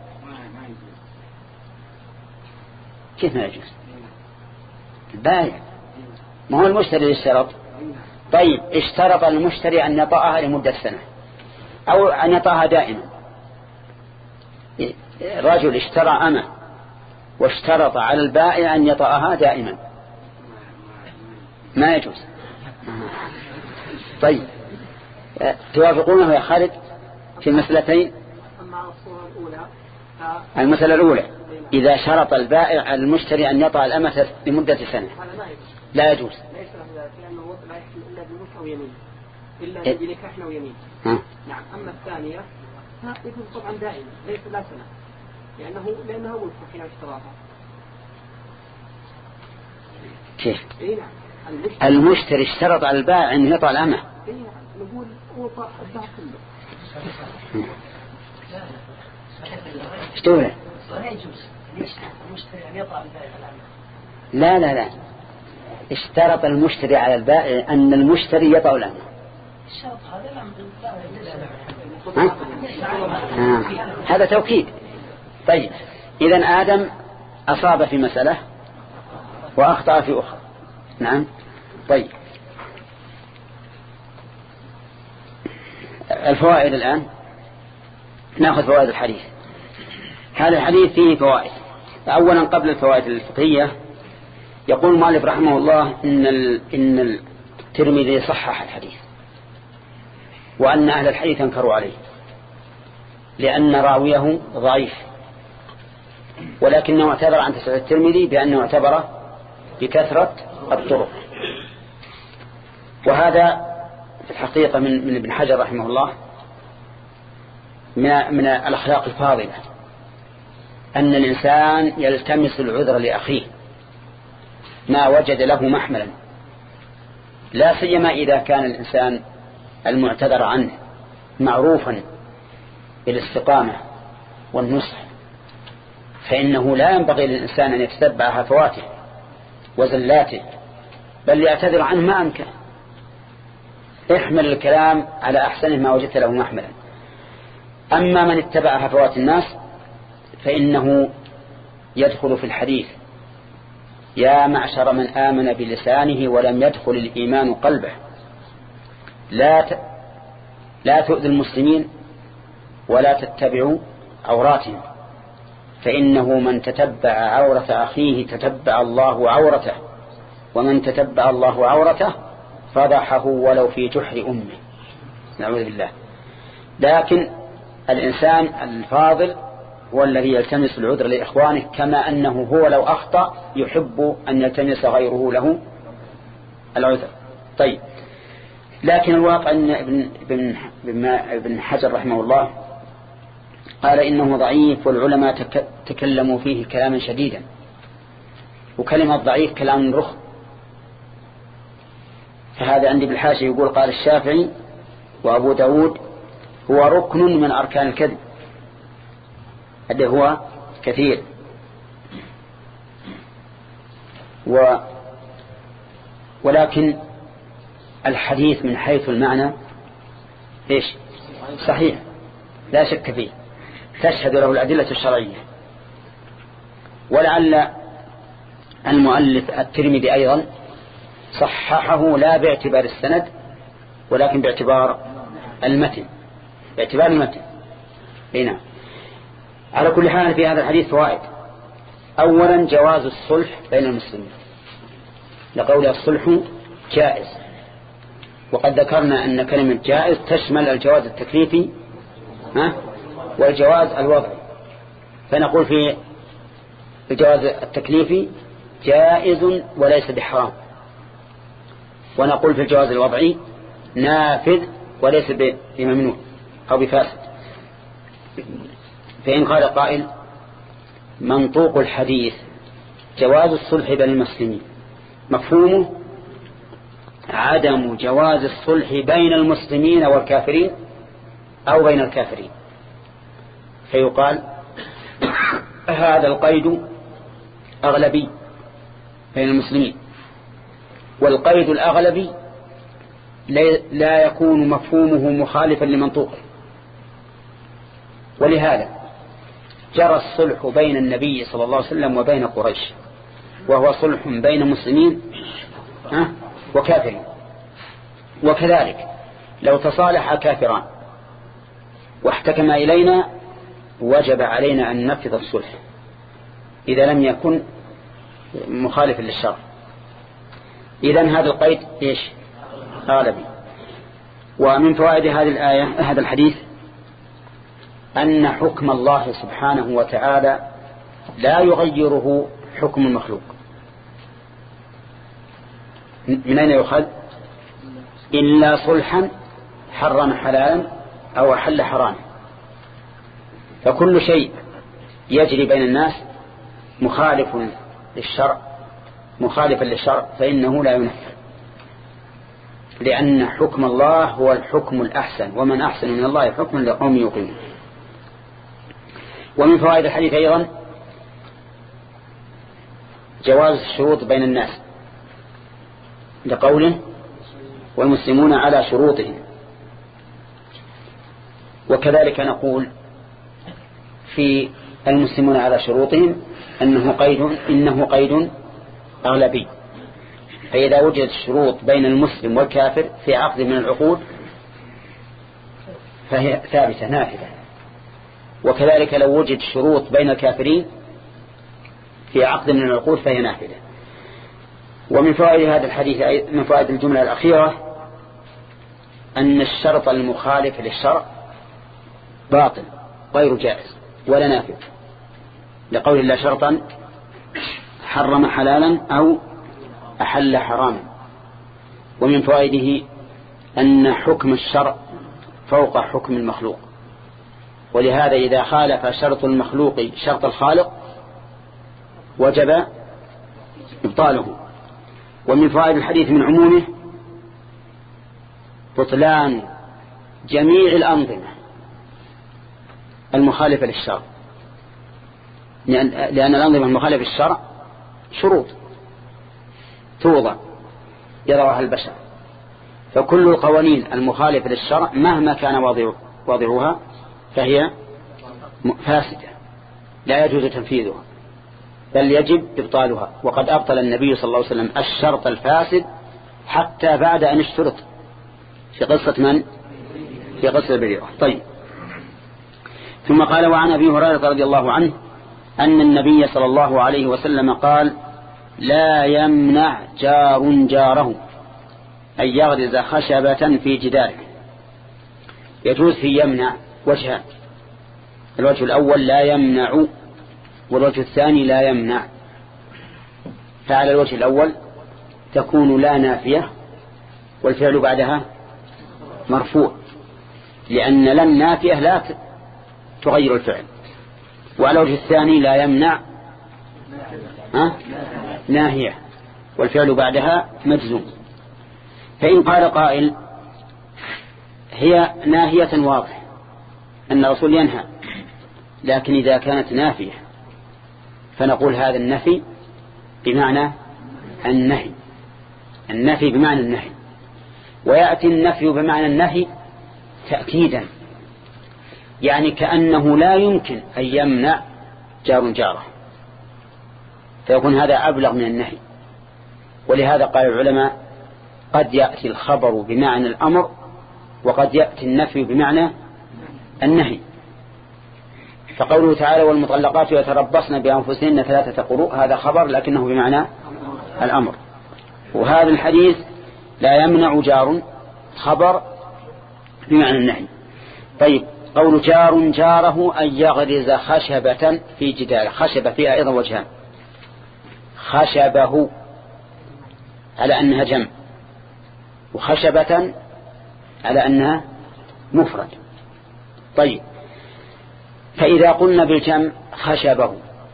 كيف ما يجوز؟ البائع ما هو المشتري اللي اشترط. طيب، اشترط المشتري أن يطأها لمدة سنة أو أن يطأها دائما. رجل اشترى أمه واشترط على البائع أن يطأها دائما، ما يجوز. طيب، توافقونه يا خالد في المسألتين؟ المسألة الأولى: إذا شرط البائع على المشتري أن يطأ الأمة لمدة سنة لا يجوز، لأنه لا يحكم إلا بملك أو يمين، إلا بنكاح أو يمين. نعم. أما الثانية فيكون طبعا دائما ليس لا سنة، لأنه لأنها ملك حين اشتراها. كيف؟ إيه نعم. المشتري, المشتري اشترط على البائع أن يطأ الأمة. إيه نعم. نقول وطأ الدهر كله. ايش تقول؟ لا يجوز المشتري أن يطأ البائع الأمة. لا لا لا، اشترط المشتري على البائع أن المشتري يطأ الأمة. الشرط هذا آه. هذا توكيد. طيب، إذن آدم أصاب في مسألة وأخطأ في أخرى. نعم. طيب، الفوائد الآن نأخذ فوائد الحديث. هذا الحديث فيه فوائد. أولا قبل الفوائد الفقهية، يقول المؤلف رحمه الله إن إن الترمذي صحح الحديث، وأن أهل الحديث انكروا عليه لأن راويه ضعيف، ولكنه اعتبر عن تسعة الترمذي بأنه اعتبر بكثرة الطرق. وهذا في الحقيقة من من ابن حجر رحمه الله من من الأخلاق الفاضلة، أن الإنسان يلتمس العذر لأخيه ما وجد له محملا، لا سيما إذا كان الإنسان المعتذر عنه معروفا بالاستقامة والنصح، فإنه لا ينبغي للإنسان أن يتتبع هفواته وزلاته، بل يعتذر عنه ما أمكن. احمل الكلام على أحسنه ما وجدت له محملا. أما من اتبع هفوات الناس فإنه يدخل في الحديث: يا معشر من آمن بلسانه ولم يدخل الإيمان قلبه، لا لا تؤذوا المسلمين ولا تتبعوا عوراتهم، فإنه من تتبع عورة أخيه تتبع الله عورته، ومن تتبع الله عورته فضحه ولو في جحر أمه. نعوذ بالله. لكن الإنسان الفاضل هو الذي يلتمس العذر لإخوانه، كما أنه هو لو أخطأ يحب أن يلتمس غيره له العذر. طيب، لكن الواقع أن ابن, ابن, ابن حجر رحمه الله قال إنه ضعيف، والعلماء تكلموا فيه كلاما شديدا، وكلمة ضعيف كلام رخ. فهذا عندي بالحاشية يقول قال الشافعي وأبو داود هو ركن من أركان الكذب، هذا هو كثير. و ولكن الحديث من حيث المعنى إيش؟ صحيح لا شك فيه، تشهد له الأدلة الشرعية. ولعل المؤلف الترمذي أيضا صححه لا باعتبار السند ولكن باعتبار المتن، باعتبار المتن. هنا على كل حال في هذا الحديث فوائد. أولا جواز الصلح بين المسلمين، لقول الصلح جائز، وقد ذكرنا أن كلمة جائز تشمل الجواز التكليفي والجواز الوضعي، فنقول في الجواز التكليفي جائز وليس بحرام، ونقول في الجواز الوضعي نافذ وليس بممنوع أو بفاسد. فإن قال قائل منطوق الحديث جواز الصلح بين المسلمين، مفهومه عدم جواز الصلح بين المسلمين والكافرين أو بين الكافرين، فيقال هذا القيد أغلبي بين المسلمين، والقيد الأغلبي لا يكون مفهومه مخالفا لمنطوقه. ولهذا جرى الصلح بين النبي صلى الله عليه وسلم وبين قريش، وهو صلح بين مسلمين وكافرين. وكذلك لو تصالح كافران واحتكم إلينا وجب علينا أن ننفذ الصلح إذا لم يكن مخالفا للشرع. إذن هذا القيد إيش؟ غالبي. ومن فوائد هذه الآية هذا الحديث أن حكم الله سبحانه وتعالى لا يغيره حكم المخلوق. من أين يؤخذ؟ إلا صلحا حرم حلالا أو أحل حراما. فكل شيء يجري بين الناس مخالف للشرع مخالفا للشرع فإنه لا ينفذ، لأن حكم الله هو الحكم الأحسن، ومن أحسن من الله حكما لقوم يوقنون. ومن فوائد الحديث أيضا جواز الشروط بين الناس، لقوله والمسلمون على شروطهم. وكذلك نقول في المسلمون على شروطهم أنه قيد إنه قيد أغلبي، فإذا وجدت الشروط بين المسلم والكافر في عقد من العقود فهي ثابتة نافذة. وكذلك لو وجد شروط بين الكافرين في عقد من العقود فهي نافذة. ومن فوائد هذا الحديث من فوائد الجملة الأخيرة أن الشرط المخالف للشرع باطل غير جائز ولا نافذ، لقول الله شرطا حرم حلالا أو أحل حراما. ومن فوائده أن حكم الشرع فوق حكم المخلوق، ولهذا إذا خالف شرط المخلوق شرط الخالق وجب إبطاله. ومن فوائد الحديث من عمومه بطلان جميع الأنظمة المخالفة للشرع، لأن الأنظمة المخالفة للشرع شروط توضع يضعها البشر، فكل القوانين المخالفة للشرع مهما كان واضعها فهي فاسدة لا يجوز تنفيذها بل يجب إبطالها. وقد أبطل النبي صلى الله عليه وسلم الشرط الفاسد حتى بعد أن اشترط في قصة من؟ في غسل البريرة. طيب. ثم قال وعن أبي هريرة رضي الله عنه أن النبي صلى الله عليه وسلم قال لا يمنع جار جاره أن يغرز خشبة في جداره. يجوز في يمنع وجهان، الوجه الأول لا يمنع، والوجه الثاني لا يمنع. فعلى الوجه الأول تكون لا نافية والفعل بعدها مرفوع، لأن لن نافية لا تغير الفعل. وعلى الوجه الثاني لا يمنع ها؟ ناهية والفعل بعدها مجزوم. فإن قال قائل هي ناهية واضح أن الرسول ينهى، لكن إذا كانت نافية فنقول هذا النفي بمعنى النهي، النفي بمعنى النهي. ويأتي النفي بمعنى النهي تأكيدا، يعني كأنه لا يمكن أن يمنع جار جاره، فيكون هذا أبلغ من النهي. ولهذا قال العلماء قد يأتي الخبر بمعنى الأمر وقد يأتي النفي بمعنى النهي. فقوله تعالى والمطلقات يتربصن بأنفسهن ثلاثة قروء هذا خبر لكنه بمعنى الأمر. وهذا الحديث لا يمنع جار خبر بمعنى النهي. طيب قول جار جاره أن يغرز خشبة في جداره، خشبة فيها أيضا وجهان، خشبه على أنها جمع وخشبة على أنها مفرد. طيب فإذا قلنا بالجمع خشبه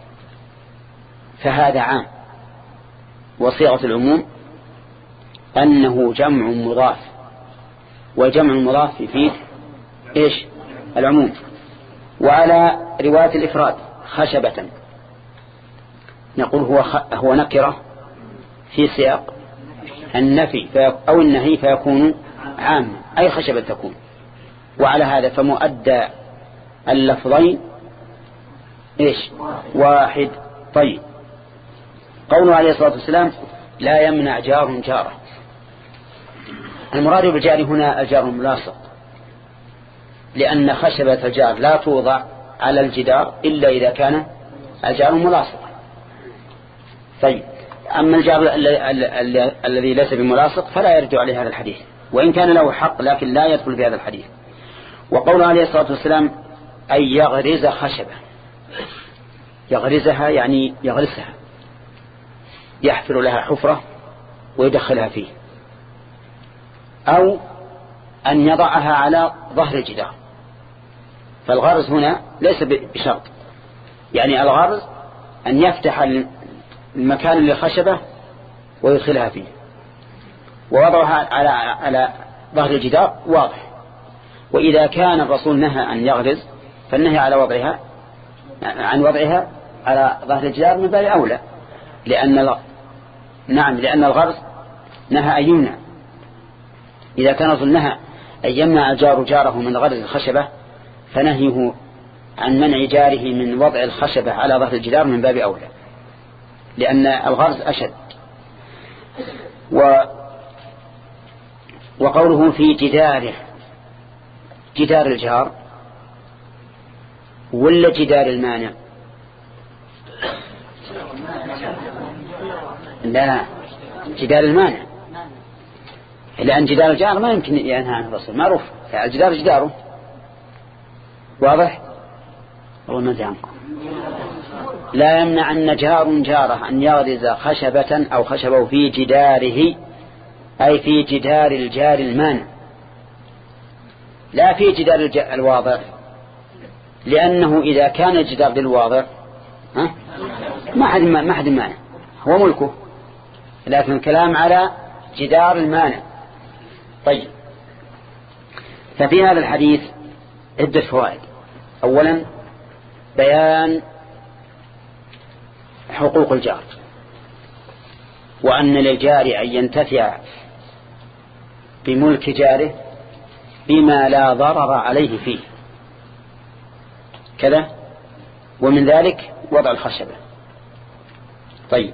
فهذا عام، وصيغة العموم أنه جمع مضاف، والجمع المضاف يفيد إيش؟ العموم. وعلى رواية الإفراد خشبة نقول هو هو نكرة في سياق النفي أو النهي فيكون عام، أي خشبة تكون. وعلى هذا فمؤدى اللفظين إيش؟ واحد. طيب قوله عليه الصلاة والسلام لا يمنع جار جاره، المراد بالجار هنا الجار الملاصق، لأن خشبة الجار لا توضع على الجدار إلا إذا كان الجار ملاصقا. طيب أما الجار الذي ليس بملاصق فلا يرد عليه هذا الحديث، وإن كان له حق لكن لا يدخل في هذا الحديث. وقوله عليه الصلاة والسلام أن يغرز خشبة، يغرزها يعني يغرسها، يحفر لها حفرة ويدخلها فيه، أو أن يضعها على ظهر الجدار. فالغرز هنا ليس بشرط، يعني الغرز أن يفتح المكان للخشبة ويدخلها فيه، ووضعها على على ظهر الجدار واضح. وإذا كان الرسول نهى أن يغرز فالنهي على وضعها عن وضعها على ظهر الجدار من باب أولى، لأن ال... نعم لأن الغرز نهى أن يمنع. إذا كان الرسول نهى أن يمنع الجار جاره من غرز الخشبة فنهيه عن منع جاره من وضع الخشبة على ظهر الجدار من باب أولى، لأن الغرز أشد. و... وقوله في جداره، جدار الجار ولا جدار المانع؟ لا، جدار المانع، لأن جدار الجار ما يمكن ينهى عنه الرسول، معروف الجدار جداره واضح. والله ما عنكم لا يمنع أن جار جاره أن يغرز خشبة أو خشبه في جداره، أي في جدار الجار المانع، لا في جدار الواضع، لأنه إذا كان الجدار للواضع ها ما حد ما حد مانع، هو ملكه، لكن الكلام على جدار المانع. طيب ففي هذا الحديث عدة فوائد. أولا بيان حقوق الجار، وأن للجار أن ينتفع بملك جاره بما لا ضرر عليه فيه كذا، ومن ذلك وضع الخشبة. طيب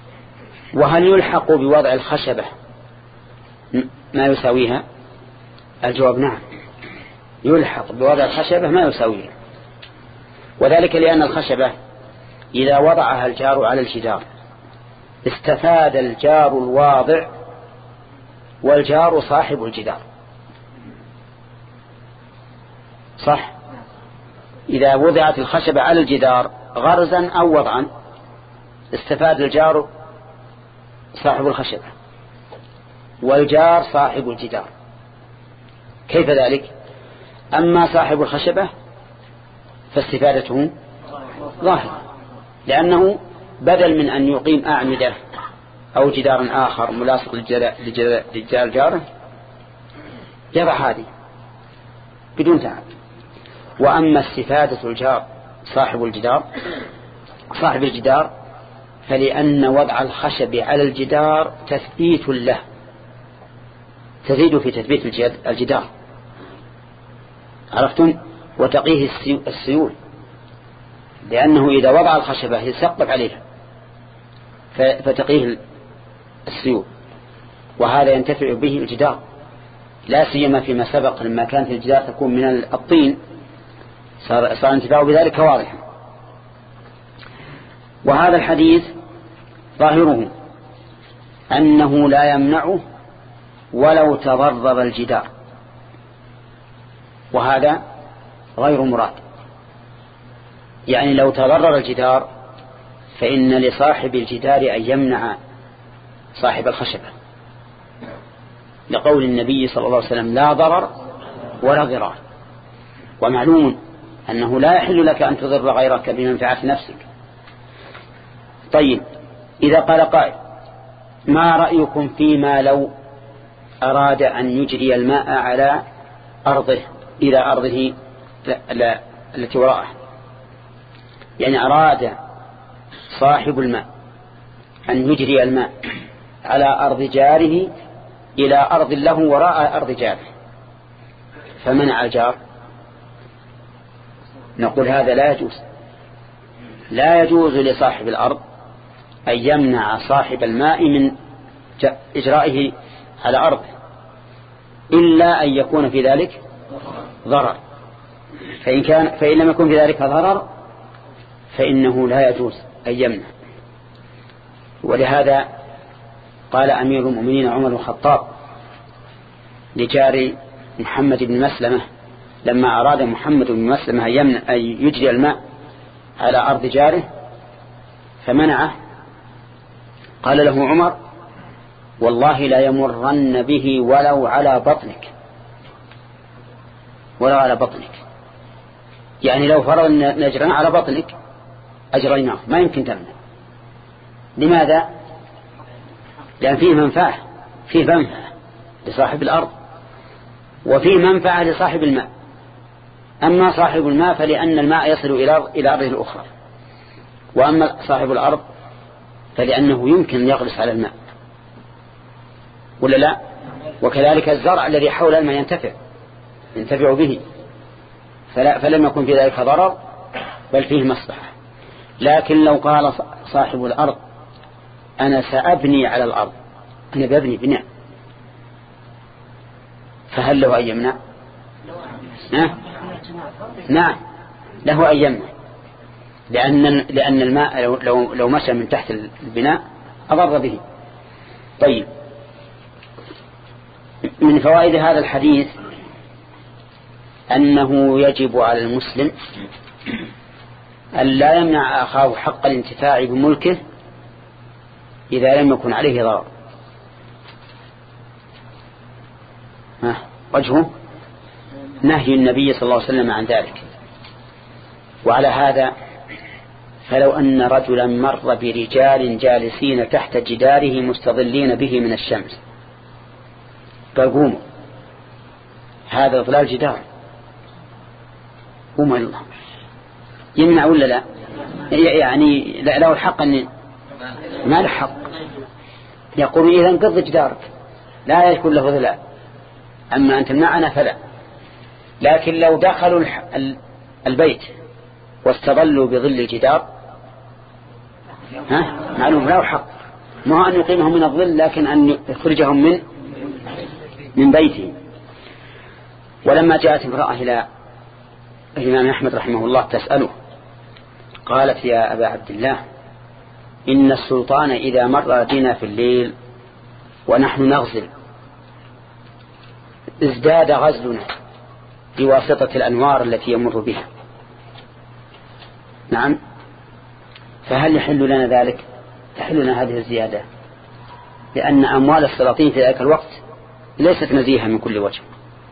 وهل يلحق بوضع الخشبة ما يساويها؟ الجواب نعم، يلحق بوضع الخشبة ما يساويه، وذلك لأن الخشبة إذا وضعها الجار على الجدار استفاد الجار الواضع والجار صاحب الجدار. صح؟ إذا وضعت الخشبة على الجدار غرزا أو وضعا استفاد الجار صاحب الخشبة والجار صاحب الجدار. كيف ذلك؟ أما صاحب الخشبة فاستفادته ظاهرة، لأنه بدل من أن يقيم أعمدة أو جدار آخر ملاصق لجدار جاره جرى هذه بدون تعب. وأما استفادة الجار صاحب الجدار صاحب الجدار فلأن وضع الخشب على الجدار تثبيت له، تزيد في تثبيت الجدار، عرفتم؟ وتقيه السيول، لأنه إذا وضع الخشبة يسقط عليها فتقيه السيول، وهذا ينتفع به الجدار، لا سيما فيما سبق لما كانت الجدار تكون من الطين صار, صار انتفاعه بذلك واضحا. وهذا الحديث ظاهره أنه لا يمنعه ولو تضرر الجدار، وهذا غير مراد. يعني لو تضرر الجدار فإن لصاحب الجدار أن يمنع صاحب الخشبة، لقول النبي صلى الله عليه وسلم لا ضرر ولا ضرار. ومعلوم أنه لا يحل لك أن تضر غيرك بمنفعة نفسك. طيب، إذا قال قائل ما رأيكم فيما لو أراد أن يجري الماء على أرضه إلى أرضه لا لا التي وراءه، يعني أراد صاحب الماء أن يجري الماء على أرض جاره إلى أرض له وراء أرض جاره فمنع الجار، نقول هذا لا يجوز. لا يجوز لصاحب الأرض أن يمنع صاحب الماء من إجرائه على أرضه إلا أن يكون في ذلك ضرر، فإن, كان فإن لم يكن في ذلك ضرر فإنه لا يجوز أن يمنع. ولهذا قال أمير المؤمنين عمر بن الخطاب لجار محمد بن مسلمة لما أراد محمد بن مسلمة أن يمنع أن يجري الماء على أرض جاره فمنعه، قال له عمر والله لا يمرن به ولو على بطنك، ولو على بطنك، يعني لو فرض نجرنا على بطنك أجريناه ما يمكن تمنع. لماذا؟ لأن فيه منفعة، فيه منفعة لصاحب الأرض وفيه منفعة لصاحب الماء. أما صاحب الماء فلأن الماء يصل إلى أرضه الأخرى، وأما صاحب الأرض فلأنه يمكن يغلس على الماء، ولا لا؟ وكذلك الزرع الذي حول الماء ينتفع ينتفع به، فلا فلم يكن في ذلك ضرر بل فيه مصلحة. لكن لو قال صاحب الأرض أنا سأبني على الأرض، أنا ببني بناء، فهل له أن يمنع؟ نعم له أن يمنع، لأن لأن الماء لو لو, لو مشى من تحت البناء أضر به. طيب، من فوائد هذا الحديث أنه يجب على المسلم أن لا يمنع أخاه حق الانتفاع بملكه إذا لم يكن عليه ضرر. وجهه نهي النبي صلى الله عليه وسلم عن ذلك. وعلى هذا فلو أن رجلا مر برجال جالسين تحت جداره مستظلين به من الشمس قال قوموا، هذا ظلال جدار، قوموا الله، يمنع ولا لا؟ يعني له الحق أن ما له حق، يقول إذا انقض جدارك لا يكون له ظلال، أما أنت معنا فلا. لكن لو دخلوا البيت واستظلوا بظل الجدار ها معلوم له حق، ما أن يقيمهم من الظل لكن أن يخرجهم من من بيته. ولما جاءت امرأة إلى الإمام أحمد رحمه الله تسأله قالت يا أبا عبد الله إن السلطان إذا مر بنا في الليل ونحن نغزل ازداد غزلنا بواسطة الأنوار التي يمر بها. نعم، فهل يحل لنا ذلك؟ تحل لنا هذه الزيادة، لأن أموال السلاطين في ذلك الوقت ليست نزيهة من كل وجه.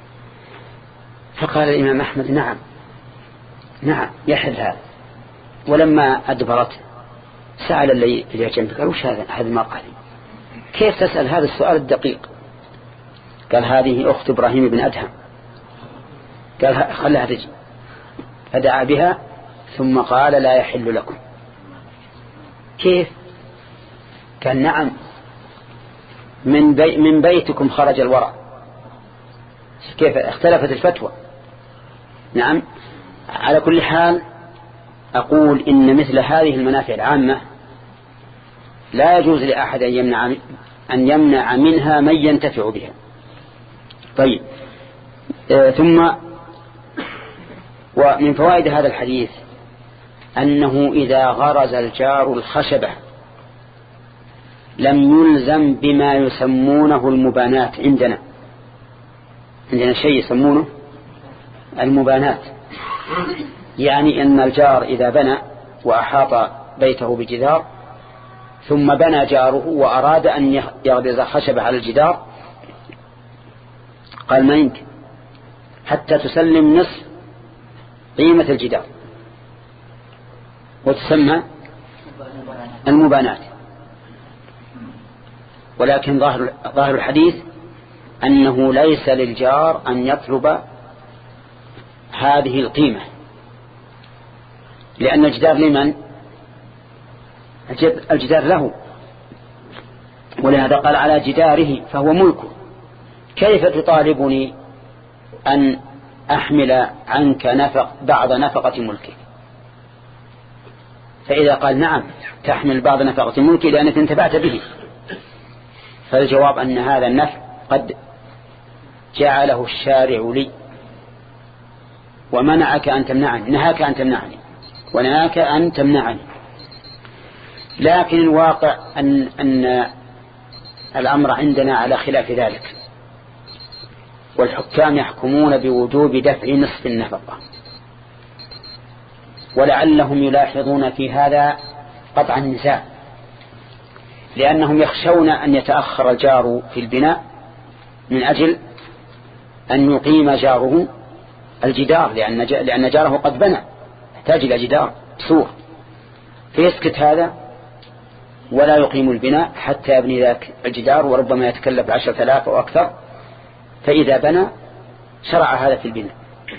فقال الإمام أحمد نعم نعم يحل هذا. ولما أدبرت سأل اللي اللي جنبه قال وش هذا هذا ما قال كيف تسأل هذا السؤال الدقيق؟ قال هذه أخت إبراهيم بن أدهم. قال خلها تجي. فدعا بها ثم قال لا يحل لكم. كيف؟ قال نعم من, بي من بيتكم خرج الورع. كيف اختلفت الفتوى. نعم، على كل حال أقول إن مثل هذه المنافع العامة لا يجوز لأحد أن يمنع, أن يمنع منها من ينتفع بها. طيب، آه ثم ومن فوائد هذا الحديث أنه إذا غرز الجار الخشبة لم يلزم بما يسمونه المبانات. عندنا عندنا شيء يسمونه المبانات، يعني أن الجار إذا بنى وأحاط بيته بجدار ثم بنى جاره وأراد أن يغرز خشبة على الجدار قال ما يمكن حتى تسلم نصف قيمة الجدار وتسمى المبانات. ولكن ظاهر ظاهر الحديث أنه ليس للجار أن يطلب هذه القيمة، لأن الجدار لمن؟ الجدار له، ولهذا قال على جداره فهو ملكه. كيف تطالبني أن أحمل عنك نفق بعض نفقة ملكك؟ فإذا قال نعم تحمل بعض نفقة ملكك لأنك انتفعت به، فالجواب أن هذا النفع قد جعله الشارع لي ومنعك أن تمنعني، نهاك أن تمنعني ونهاك أن تمنعني. لكن الواقع أن, أن الأمر عندنا على خلاف ذلك، والحكام يحكمون بوجوب دفع نصف النفقة، ولعلهم يلاحظون في هذا قطع النزاع، لأنهم يخشون أن يتأخر الجار في البناء من أجل أن يقيم جاره الجدار، لأن لأن جاره قد بنى يحتاج إلى جدار سور، فيسكت هذا ولا يقيم البناء حتى يبني ذاك الجدار، وربما يتكلف عشرة آلاف أو أكثر. فإذا بنى شرع هذا في البناء،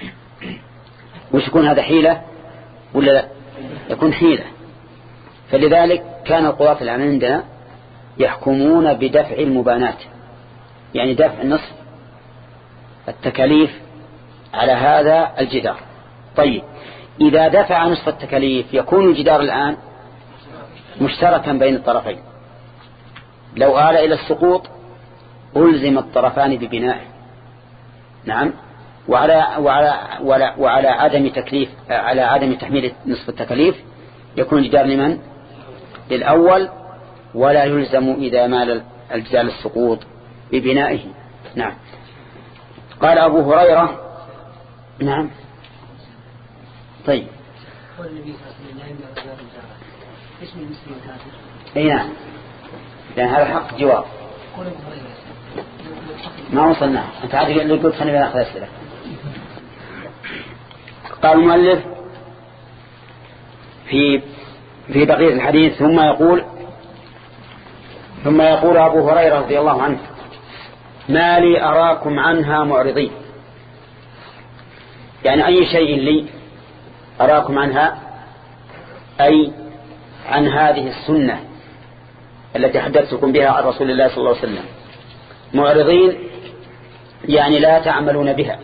وش يكون هذا حيلة ولا لا؟ يكون حيلة. فلذلك كان القضاة الآن عندنا يحكمون بدفع المبانات، يعني دفع نصف التكاليف على هذا الجدار. طيب، إذا دفع نصف التكاليف يكون الجدار الآن مشتركا بين الطرفين. لو آل إلى السقوط ألزم الطرفان ببنائه. نعم، وعلى وعلى وعلى, وعلى عدم تكليف على عدم تحميل نصف التكاليف يكون الجدار لمن؟ للأول، ولا يلزم إذا مال الجدار السقوط ببنائه. نعم. قال أبو هريرة نعم. طيب، اي نعم، لأن هذا حق جواب ما وصلنا. أنت عارف اللي قلت خلينا نأخذ أسئلة. قال المؤلف في في بقية الحديث ثم يقول ثم يقول أبو هريرة رضي الله عنه ما لي أراكم عنها معرضين، يعني أي شيء لي أراكم عنها، أي عن هذه السنة التي حدثتكم بها عن رسول الله صلى الله عليه وسلم معرضين، يعني لا تعملون بها.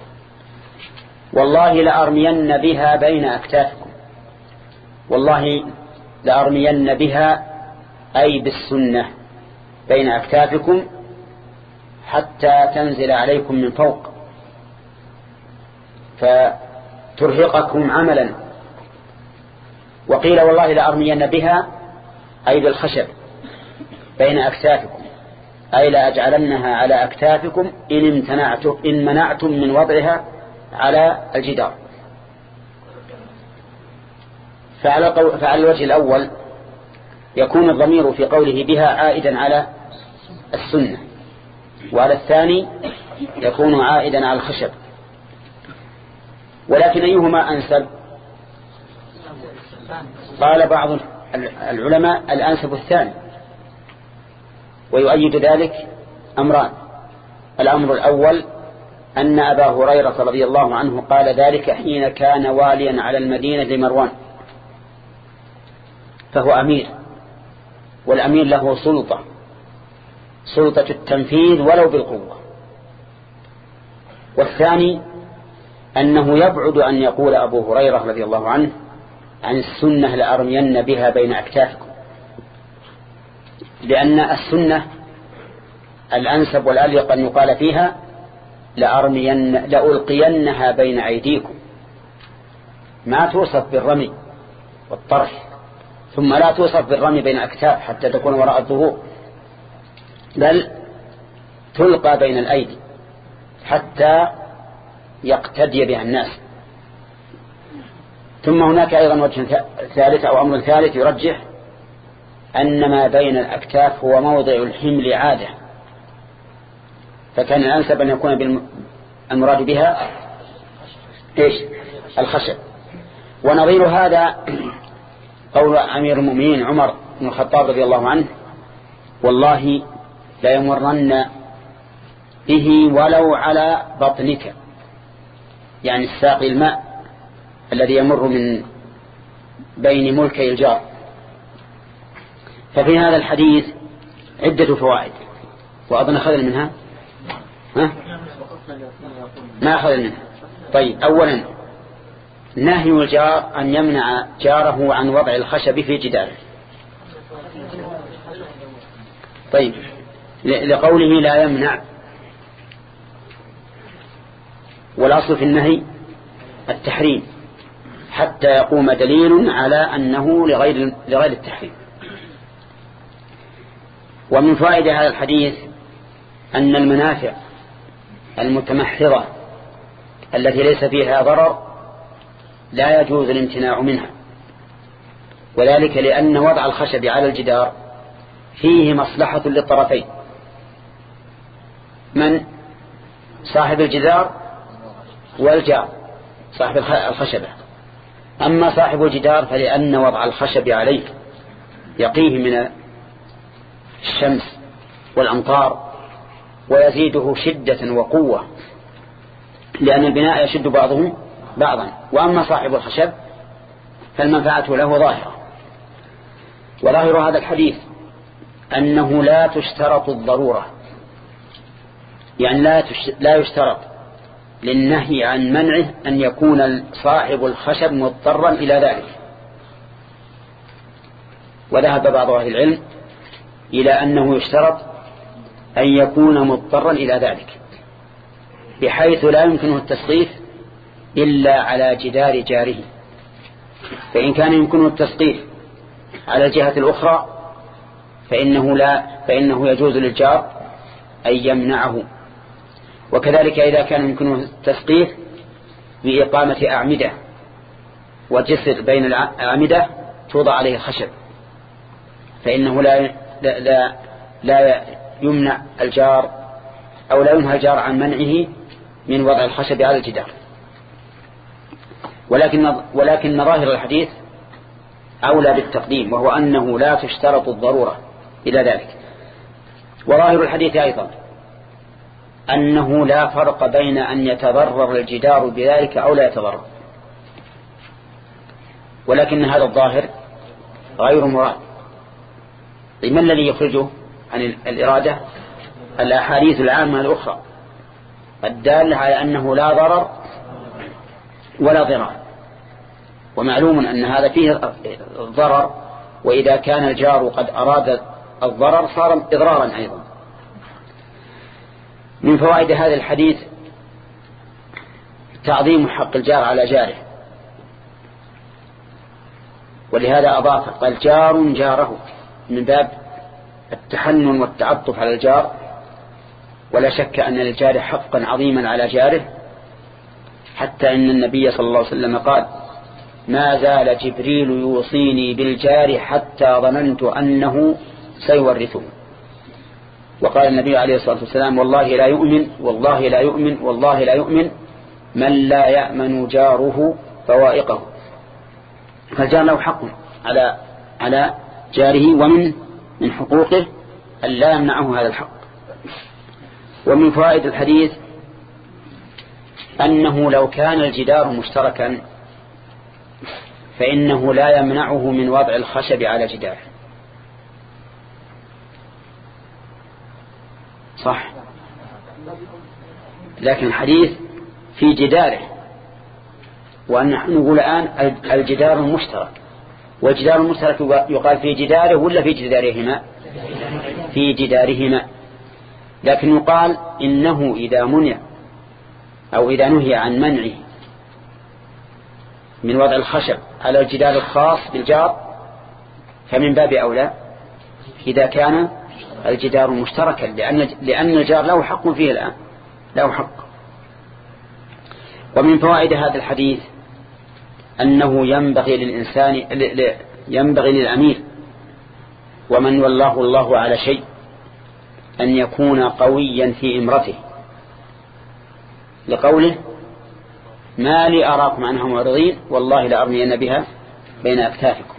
والله لأرمين بها بين أكتافكم، والله لأرمين بها أي بالسنة بين أكتافكم حتى تنزل عليكم من فوق، فترهقكم عملا. وقيل والله لأرمين بها أي بالخشب بين أكتافكم، أي لأجعلنها على أكتافكم إن امتنعتم إن منعتم من وضعها على الجدار. فعلى, قو... فعلى الوجه الأول يكون الضمير في قوله بها عائدا على السنة، وعلى الثاني يكون عائدا على الخشب. ولكن أيهما أنسب؟ قال بعض العلماء الأنسب الثاني، ويؤيد ذلك أمران. الأمر الأول أن أبا هريرة رضي الله عنه قال ذلك حين كان واليا على المدينة لمروان، فهو أمير، والأمير له سلطة، سلطة التنفيذ ولو بالقوة. والثاني أنه يبعد أن يقول أبو هريرة رضي الله عنه عن السنة لأرمين بها بين أكتافكم، لأن السنة الأنسب والأليق أن يقال فيها لأرمين لألقينها بين أيديكم، ما توصف بالرمي والطرح، ثم لا توصف بالرمي بين أكتاف حتى تكون وراء الظهور، بل تلقى بين الأيدي حتى يقتدي بها الناس. ثم هناك أيضا وجه ثالث أو أمر ثالث يرجح أن ما بين الأكتاف هو موضع الحمل عادة، فكان الأنسب أن يكون بالمراد بها إيش؟ الخشب. ونظير هذا قول أمير المؤمنين عمر بن الخطاب رضي الله عنه: والله لا يمرن به ولو على بطنك، يعني الساقي الماء الذي يمر من بين ملكي الجار. ففي هذا الحديث عدة فوائد، وأظن أخذنا منها ها؟ ما أخذنا منها. طيب، أولا نهي الجار أن يمنع جاره عن وضع الخشب في جداره. طيب، لقوله لا يمنع، والأصل في النهي التحريم حتى يقوم دليل على أنه لغير لغير التحريم. ومن فائدة هذا الحديث أن المنافع المتمحضة التي ليس فيها ضرر لا يجوز الامتناع منها، وذلك لأن وضع الخشب على الجدار فيه مصلحة للطرفين، من صاحب الجدار والجار صاحب الخشبة. أما صاحب الجدار فلأن وضع الخشب عليه يقيه من الشمس والأمطار ويزيده شدة وقوة، لأن البناء يشد بعضه بعضا. وأما صاحب الخشب فالمنفعة له ظاهرة. وظاهر هذا الحديث أنه لا تشترط الضرورة، يعني لا لا يشترط للنهي عن منعه أن يكون صاحب الخشب مضطرا إلى ذلك. وذهب بعض أهل العلم إلى أنه يشترط أن يكون مضطرا إلى ذلك، بحيث لا يمكنه التسقيف إلا على جدار جاره. فإن كان يمكنه التسقيف على الجهة الأخرى فإنه, لا فإنه يجوز للجار أن يمنعه. وكذلك إذا كان يمكنه التسقيف بإقامة أعمدة وجسر بين الأعمدة توضع عليه الخشب، فإنه لا, لا, لا, لا يمنع الجار أو لا ينهى الجار عن منعه من وضع الخشب على الجدار. ولكن ولكن ظاهر الحديث أولى بالتقديم، وهو أنه لا تشترط الضرورة إلى ذلك. وظاهر الحديث أيضا أنه لا فرق بين أن يتضرر الجدار بذلك أو لا يتضرر، ولكن هذا الظاهر غير مراد. ما الذي يخرجه عن الإرادة؟ الأحاديث العامة الأخرى الدالة على أنه لا ضرر ولا ضرار. ومعلوم أن هذا فيه ضرر، وإذا كان الجار قد أراد الضرر صار إضرارا أيضا. من فوائد هذا الحديث تعظيم حق الجار على جاره، ولهذا أضاف قال جار جاره من باب التحنن والتعطف على الجار. ولا شك أن للجار حقا عظيما على جاره، حتى إن النبي صلى الله عليه وسلم قال ما زال جبريل يوصيني بالجار حتى ظننت أنه سيورثه. وقال النبي عليه الصلاة والسلام والله لا يؤمن والله لا يؤمن والله لا يؤمن من لا يأمن جاره فوائقه. فالجار له حق على على جاره، ومن من حقوقه أن لا يمنعه هذا الحق. ومن فوائد الحديث أنه لو كان الجدار مشتركا فإنه لا يمنعه من وضع الخشب على جداره. صح، لكن الحديث في جداره، ونحن نقول الآن الجدار المشترك. والجدار المشترك يقال في جداره ولا في جدارهما؟ في جدارهما. لكن يقال إنه إذا منع أو إذا نهي عن منعه من وضع الخشب على الجدار الخاص بالجار فمن باب أولى إذا كان الجدار مشتركا، لأن لأن الجار له حق فيه الآن، له حق. ومن فوائد هذا الحديث أنه ينبغي للإنسان ينبغي للأمير ومن والله الله على شيء أن يكون قويا في إمرته، لقوله ما لي أراكم عنها معرضين والله لأرمين بها بين أكتافكم.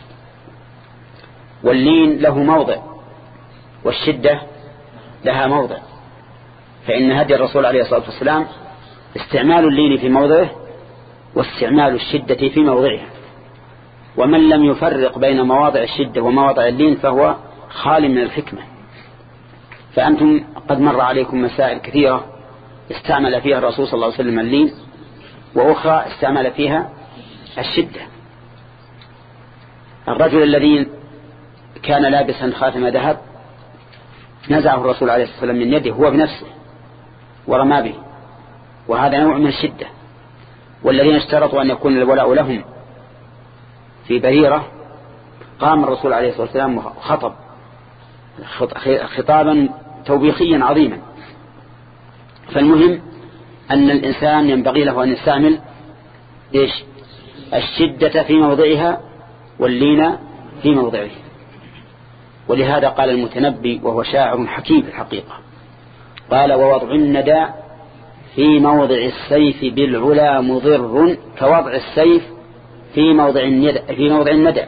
واللين له موضع والشدة لها موضع، فإن هدي الرسول عليه الصلاة والسلام استعمال اللين في موضعه واستعمال الشدة في موضعها، ومن لم يفرق بين مواضع الشدة ومواضع اللين فهو خال من الحكمة. فأنتم قد مر عليكم مسائل كثيرة استعمل فيها الرسول صلى الله عليه وسلم اللين، وأخرى استعمل فيها الشدة. الرجل الذي كان لابسا خاتم ذهب نزعه الرسول عليه الصلاة والسلام من يده هو بنفسه ورمى به، وهذا نوع من الشدة. والذين اشترطوا أن يكون الولاء لهم في بريرة قام الرسول عليه الصلاة والسلام خطب خطابا توبيخيا عظيما. فالمهم أن الإنسان ينبغي له أن يستعمل إيش؟ الشدة في موضعها واللين في موضعه. ولهذا قال المتنبي وهو شاعر حكيم في الحقيقة، قال ووضع الندى في موضع السيف بالعلا مضر كوضع السيف في موضع الندى في موضع الندى.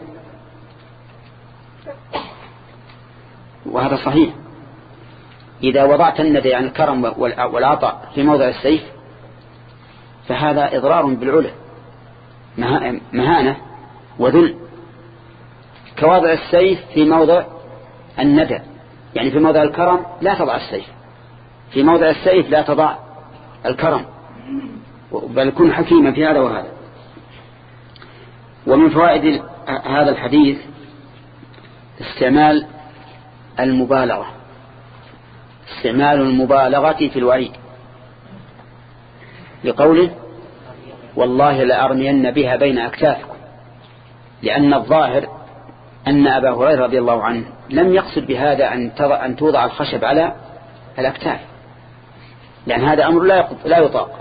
وهذا صحيح، إذا وضعت الندى عن الكرم والعطاء في موضع السيف فهذا إضرار بالعلا، مهانة وذل. كوضع السيف في موضع الندى، يعني في موضع الكرم لا تضع السيف، في موضع السيف لا تضع الكرم، بل كن حكيما في هذا وهذا. ومن فوائد هذا الحديث استعمال المبالغة، استعمال المبالغة في الوعيد، لقوله والله لأرمين بها بين أكتافكم، لأن الظاهر أن أبا هريرة رضي الله عنه لم يقصد بهذا أن توضع الخشب على الأكتاف، لأن هذا أمر لا يطاق.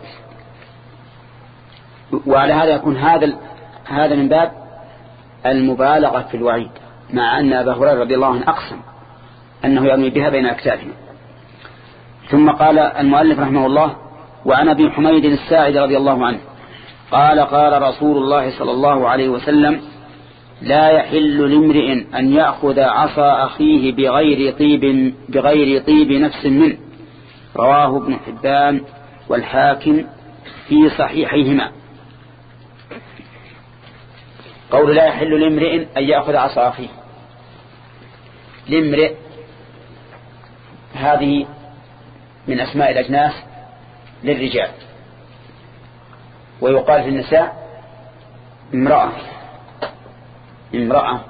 وعلى هذا يكون هذا هذا من باب المبالغة في الوعيد، مع أن أبا هريرة رضي الله عنه أقسم أنه يرمي بها بين أكتافهم. ثم قال المؤلف رحمه الله وعن أبي حميد الساعد رضي الله عنه قال قال رسول الله صلى الله عليه وسلم لا يحل لامرئ أن يأخذ عصا أخيه بغير طيب بغير طيب نفس منه، رواه ابن حبان والحاكم في صحيحيهما. قول لا يحل لامرئ أن يأخذ عصا أخيه، لامرئ هذه من أسماء الأجناس للرجال، ويقال في النساء امرأة امرأة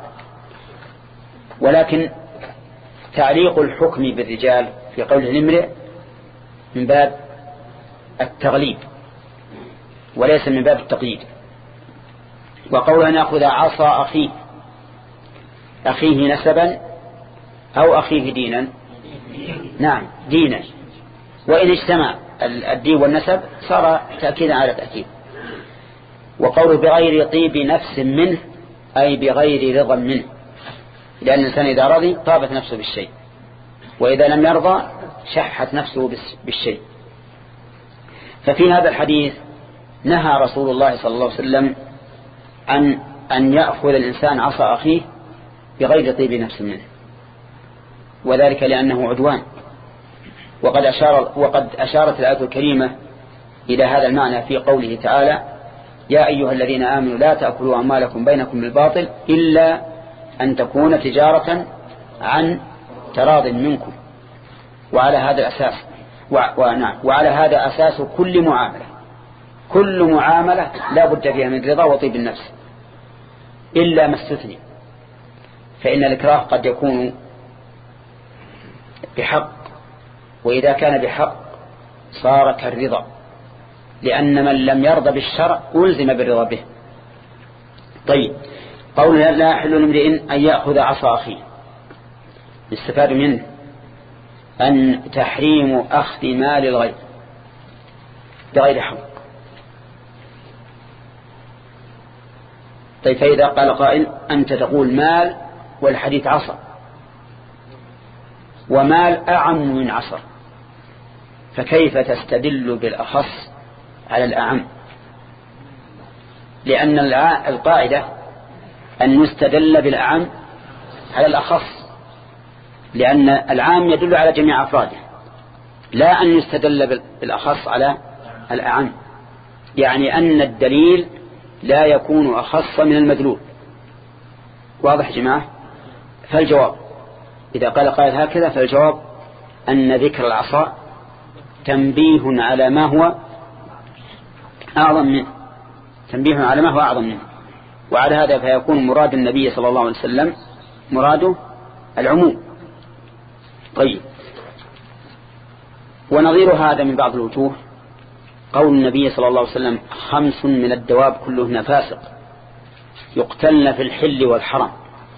ولكن تعليق الحكم بالرجال في قوله الامرئ من باب التغليب، وليس من باب التقييد. وقول أن يأخذ عصا أخيه أخيه نسبا أو أخيه دينا، نعم دينا، وإن اجتمع الدين والنسب صار تأكيدا على تأكيد. وقوله بغير طيب نفس منه أي بغير رضا منه، لأن الإنسان إذا رضي طابت نفسه بالشيء، وإذا لم يرضى شحت نفسه بالشيء. ففي هذا الحديث نهى رسول الله صلى الله عليه وسلم عن أن يأخذ الإنسان عصا أخيه بغير طيب نفس منه، وذلك لأنه عدوان. وقد, أشار وقد أشارت الآية الكريمة إلى هذا المعنى في قوله تعالى يا أيها الذين آمنوا لا تأكلوا أموالكم بينكم بالباطل إلا أن تكون تجارة عن تراض منكم. وعلى هذا الأساس وعلى هذا أساس كل معاملة كل معاملة لا بد فيها من رضا وطيب النفس إلا ما استثني، فإن الإكراه قد يكون بحق، وإذا كان بحق صار كالرضا، لأن من لم يرضى بالشرع ألزم بالرضا به. طيب، قول لا يحل لامرئ أن يأخذ عصا أخيه، يستفاد منه أن تحريم أخذ مال الغير بغير حق. طيب، فإذا قال قائل أنت تقول مال والحديث عصا، ومال أعم من عصا، فكيف تستدل بالأخص على الأعم؟ لأن القاعدة أن يستدل بالأعم على الأخص، لأن العام يدل على جميع أفراده، لا أن يستدل بالأخص على الأعم، يعني أن الدليل لا يكون أخص من المدلول. واضح جماعة؟ فالجواب إذا قال قائل هكذا فالجواب أن ذكر العصا تنبيه على ما هو أعظم منه تنبيه على ما هو أعظم منه وعلى هذا فيكون مراد النبي صلى الله عليه وسلم مراده العموم. طيب، ونظير هذا من بعض الوجوه قول النبي صلى الله عليه وسلم خمس من الدواب كلهن فاسق يقتلن في الحل والحرم.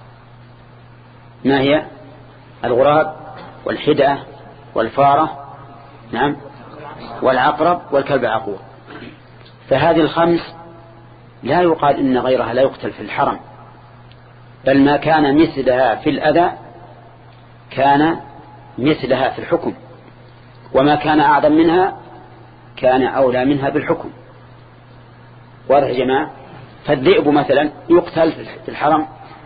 ما هي؟ الغراب والحدأة والفارة، نعم، والعقرب والكلب العقور. فهذه الخمس لا يقال إن غيرها لا يقتل في الحرم، بل ما كان مثلها في الأذى كان مثلها في الحكم، وما كان أعظم منها كان أولى منها بالحكم. واضح يا جماعة؟ فالذئب مثلا يقتل في الحرم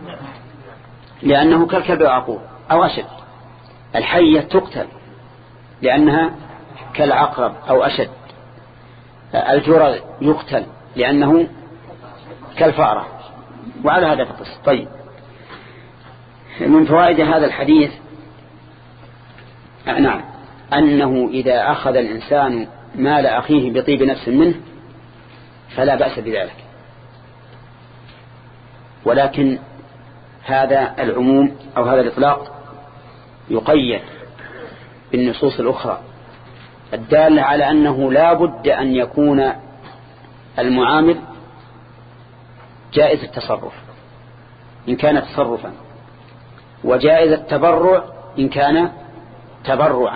لأنه كالكلب العقور أو أشد. الحية تقتل لأنها كالعقرب أو أشد. الجرذ يقتل لأنه كالفأرة، وعلى هذا فقس. طيب، من فوائد هذا الحديث نعم أنه إذا أخذ الإنسان مال أخيه بطيب نفس منه فلا بأس بذلك، ولكن هذا العموم أو هذا الإطلاق يقيد بالنصوص الأخرى الدالة على أنه لا بد أن يكون المعامل جائز التصرف إن كان تصرفا، وجائز التبرع إن كان تبرعا.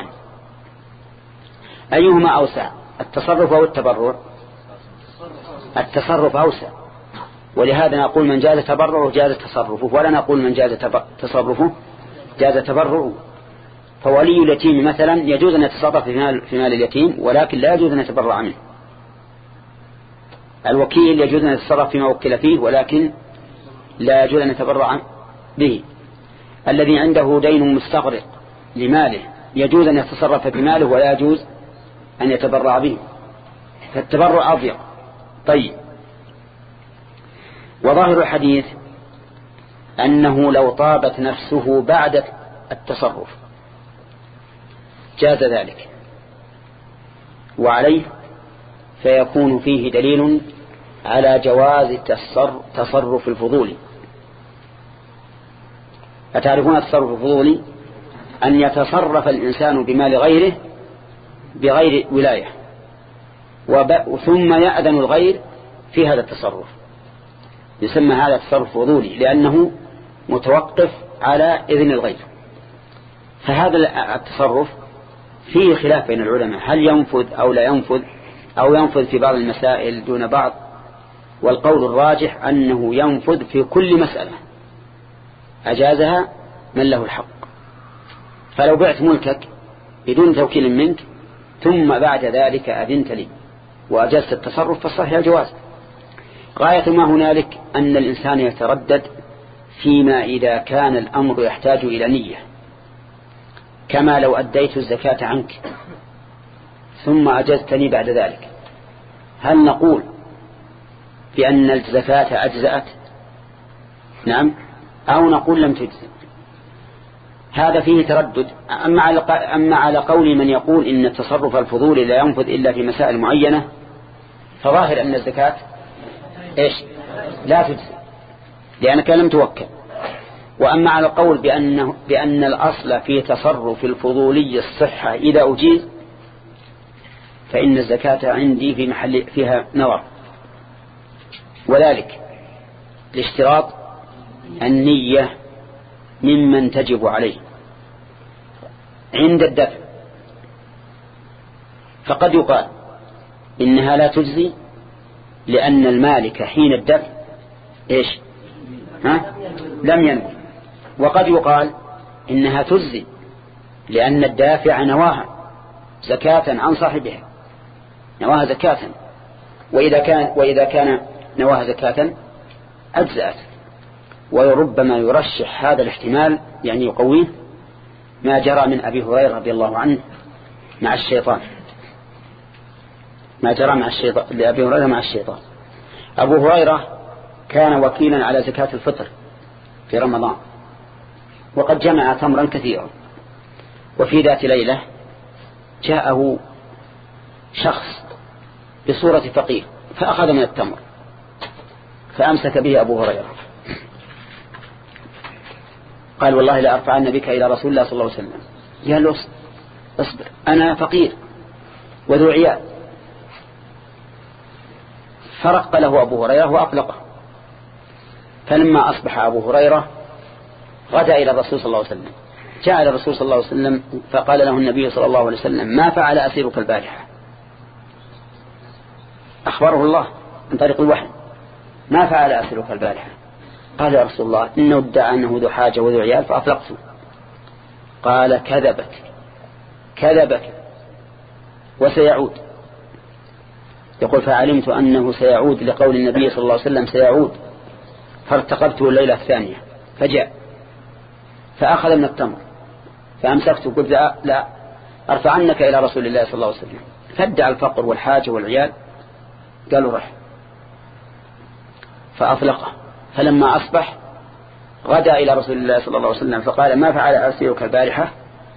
أيهما أوسع، التصرف أو التبرع؟ التصرف أوسع، ولهذا نقول من جاز تبرعه جاز تصرفه، ولا نقول من جاز تصرفه جاز تبرعه. فولي اليتيم مثلا يجوز أن يتصرف في مال, في مال اليتيم، ولكن لا يجوز أن يتبرع منه. الوكيل يجوز أن يتصرف فيما وكل فيه، ولكن لا يجوز أن يتبرع به. الذي عنده دين مستغرق لماله يجوز أن يتصرف بماله، ولا يجوز أن يتبرع به، فالتبرع أضيق. طيب، وظاهر الحديث أنه لو طابت نفسه بعد التصرف جاز ذلك، وعليه فيكون فيه دليل على جواز تصرف الفضولي. أتعرفون التصرف الفضولي؟ أن يتصرف الإنسان بمال غيره بغير ولاية، ثم يأذن الغير في هذا التصرف، يسمى هذا تصرف فضولي لأنه متوقف على إذن الغير. فهذا التصرف فيه خلاف بين العلماء، هل ينفذ أو لا ينفذ، أو ينفذ في بعض المسائل دون بعض. والقول الراجح أنه ينفذ في كل مسألة أجازها من له الحق. فلو بعت ملكك بدون توكيل منك ثم بعد ذلك أذنت لي وأجازت التصرف فالصحيح الجواز. غاية ما هنالك أن الإنسان يتردد فيما إذا كان الأمر يحتاج إلى نية، كما لو أديت الزكاة عنك ثم أجزتني بعد ذلك، هل نقول بأن الزكاة أجزأت؟ نعم، أو نقول لم تجزئ؟ هذا فيه تردد. أما على أما على قول من يقول إن التصرف الفضولي لا ينفذ إلا في مسائل معينة، فظاهر أن الزكاة إيش؟ لا تجزئ لأنك لم توكل. وأما على القول بأنه بأن الأصل في تصرف الفضولي الصحة إذا أجيز، فإن الزكاة عندي في محل فيها نظر، وذلك لاشتراط النية ممن تجب عليه عند الدفع. فقد يقال إنها لا تجزي لأن المالك حين الدفع إيش؟ ها؟ لم ينوي. وقد يقال إنها تجزي لأن الدافع نواها زكاة عن صاحبها، نواها زكاة، وإذا كان وإذا كان نواها زكاة أجزأت. وربما يرشح هذا الاحتمال يعني يقويه ما جرى من أبي هريرة رضي الله عنه مع الشيطان، ما جرى مع الشيطان لأبي هريرة مع الشيطان. أبو هريرة كان وكيلا على زكاة الفطر في رمضان، وقد جمع تمرا كثيرا، وفي ذات ليلة جاءه شخص بصورة فقير فأخذ من التمر فأمسك به أبو هريرة، قال والله لا أرفعن بك إلى رسول الله صلى الله عليه وسلم. قال له اصبر أنا فقير وذو عيال. فرق له أبو هريرة وأطلقه. فلما أصبح أبو هريرة غدا إلى الرسول صلى الله عليه وسلم، جاء إلى الرسول صلى الله عليه وسلم فقال له النبي صلى الله عليه وسلم ما فعل أسيرك البارحة؟ أخبره الله من طريق الوحي ما فعل أسيرك البارحة؟ قال يا رسول الله إنه ادعى أنه ذو حاجة وذو عيال فأطلقته. قال كذبك كذبك وسيعود. يقول فعلمت أنه سيعود لقول النبي صلى الله عليه وسلم سيعود، فارتقبته الليلة الثانية فجاء فأخذ من التمر فأمسكته قلت لا, لا أرفعنك إلى رسول الله صلى الله عليه وسلم. فادعى الفقر والحاجة والعيال، قالوا رح، فأطلقه. فلما أصبح غدا إلى رسول الله صلى الله عليه وسلم فقال ما فعل أسيرك البارحة؟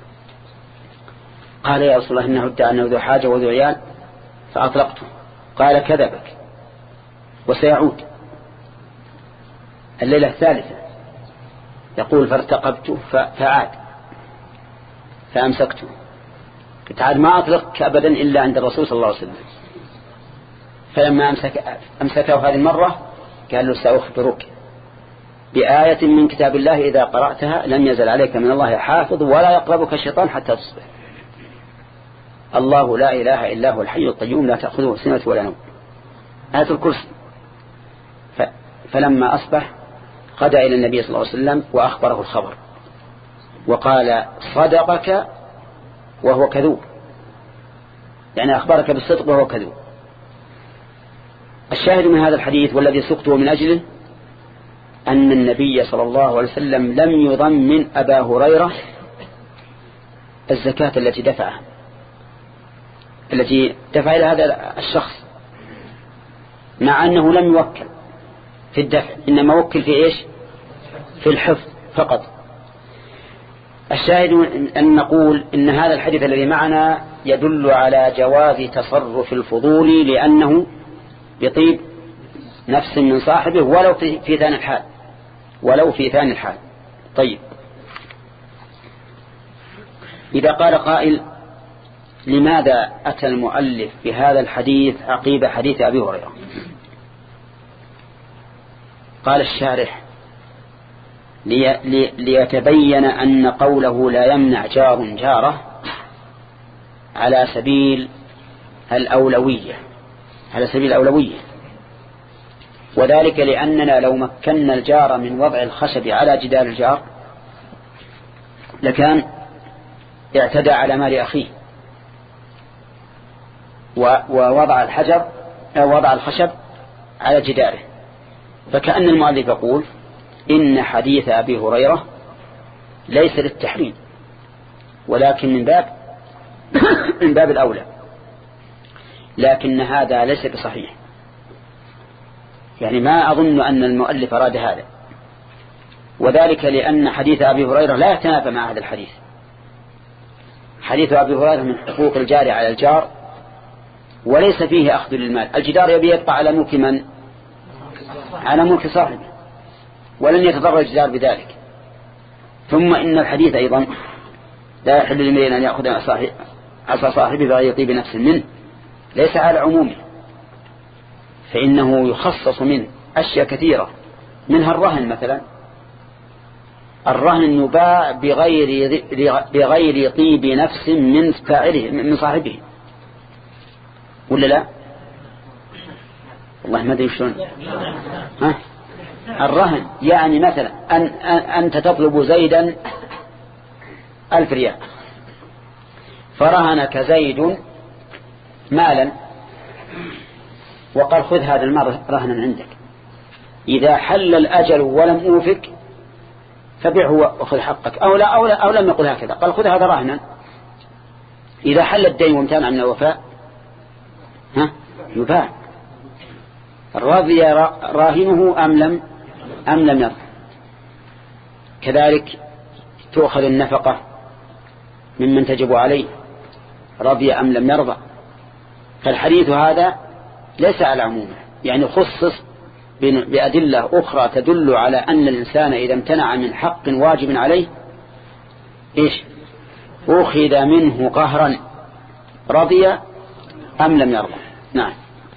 قال يا رسول الله إنه ادعى أنه ذو حاجة وذو عيال فأطلقته. قال كذبك وسيعود. الليلة الثالثة يقول فارتقبته فعاد فأمسكته، قلت عاد ما أطلقك أبدا إلا عند الرسول صلى الله عليه وسلم. فلما أمسك أمسكه هذه المرة قال له سأخبرك بآية من كتاب الله إذا قرأتها لم يزل عليك من الله حافظ ولا يقربك الشيطان حتى تصبح. الله لا إله إلا هو الحي القيوم لا تأخذه سنة ولا نوم، آية الكرسي. فلما أصبح غدا إلى النبي صلى الله عليه وسلم وأخبره الخبر وقال صدقك وهو كذوب، يعني أخبرك بالصدق وهو كذوب. الشاهد من هذا الحديث والذي سقته من أجله أن النبي صلى الله عليه وسلم لم يضمن أبا هريرة الزكاة التي دفعها التي دفع إلى هذا الشخص، مع أنه لم يوكل في الدفع إنما وكل في إيش؟ في الحفظ فقط. الشاهد أن نقول إن هذا الحديث الذي معنا يدل على جواز تصرف الفضول لأنه بطيب نفس من صاحبه ولو في ثاني الحال ولو في ثاني الحال. طيب إذا قال قائل لماذا أتى المؤلف بهذا الحديث عقيب حديث أبي هريرة؟ قال الشارح لي لي ليتبين أن قوله لا يمنع جار جاره على سبيل الأولوية على سبيل الأولوية وذلك لأننا لو مكنا الجار من وضع الخشب على جدار الجار لكان اعتدى على مال أخيه ووضع الحجر أو وضع الخشب على جداره. فكأن المؤلف يقول إن حديث أبي هريرة ليس للتحريم ولكن من باب من باب الأولى، لكن هذا ليس بصحيح. يعني ما أظن أن المؤلف أراد هذا، وذلك لأن حديث أبي هريرة لا يتنافى مع هذا الحديث. حديث أبي هريرة من حقوق الجار على الجار وليس فيه أخذ للمال. الجدار يبي يبقى على ملك من؟ على ملك صاحبه، ولن يتضرر الجدار بذلك. ثم إن الحديث أيضا لا يحل لامرئ أن يأخذ عصا صاحبه بغير يطيب نفس منه، ليس على عمومه، فإنه يخصص منه أشياء كثيرة، منها الرهن مثلا. الرهن يباع بغير بغير طيب نفس من فاعله من صاحبه، ولا لا؟ والله ما ادري شلون. ها؟ الرهن يعني مثلا أن أنت تطلب زيدا ألف ريال، فرهنك زيد مالا وقال خذ هذا المال رهنا عندك، إذا حل الأجل ولم أوفك فبيعه وخذ حقك، أو لا أو, لا أو لم يقل هكذا، قال خذ هذا رهنا. إذا حل الدين وامتنع من الوفاء ها يباع. الراضي راهنه أم لم أم لم يرضى. كذلك تؤخذ النفقة ممن تجب عليه رضي أم لم يرضى. فالحديث هذا ليس على عمومه، يعني خصص بأدلة أخرى تدل على أن الإنسان إذا امتنع من حق واجب عليه إيش أخذ منه قهرا رضي أم لم يرضى. نعم.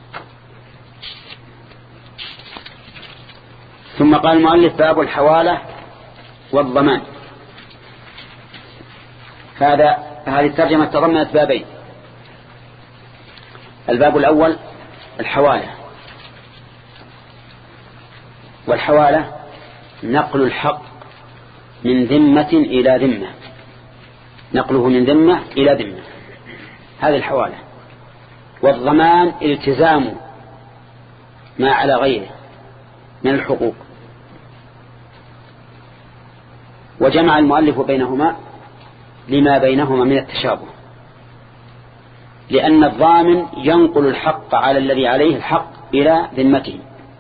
ثم قال المؤلف باب الحوالة والضمان. هذا هذه الترجمة تضمنت بابين. الباب الأول الحوالة، والحوالة نقل الحق من ذمة إلى ذمة، نقله من ذمة إلى ذمة، هذه الحوالة. والضمان التزام ما على غيره من الحقوق. وجمع المؤلف بينهما لما بينهما من التشابه، لأن الضامن ينقل الحق على الذي عليه الحق إلى ذمته،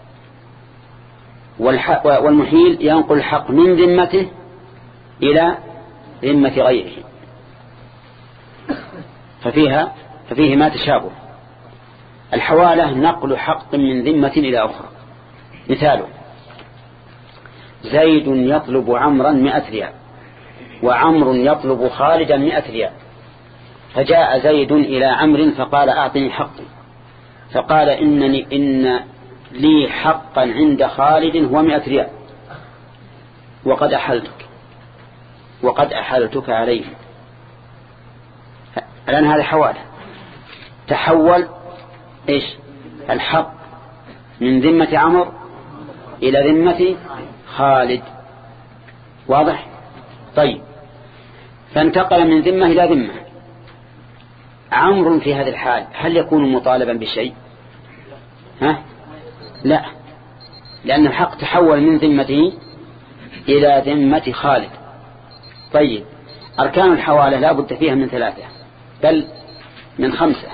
والمحيل ينقل الحق من ذمته إلى ذمة غيره، ففيها ففيه ما تشابه. الحوالة نقل حق من ذمة إلى أخرى. مثاله زيد يطلب عمرا مئة ريال وعمر يطلب خالدا مئة ريال، فجاء زيد إلى عمرو فقال أعطني حقي، فقال إنني إن لي حقا عند خالد هو مئة ريال وقد أحلتك وقد أحلتك عليه. الآن هذا حوالة، تحول إيش الحق من ذمة عمر إلى ذمة خالد. واضح؟ طيب، فانتقل من ذمة إلى ذمة. عمرو في هذا الحال هل يكون مطالبا بشيء؟ ها؟ لا، لأن الحق تحول من ذمته إلى ذمة خالد. طيب، أركان الحوالة لا بد فيها من ثلاثة بل من خمسة: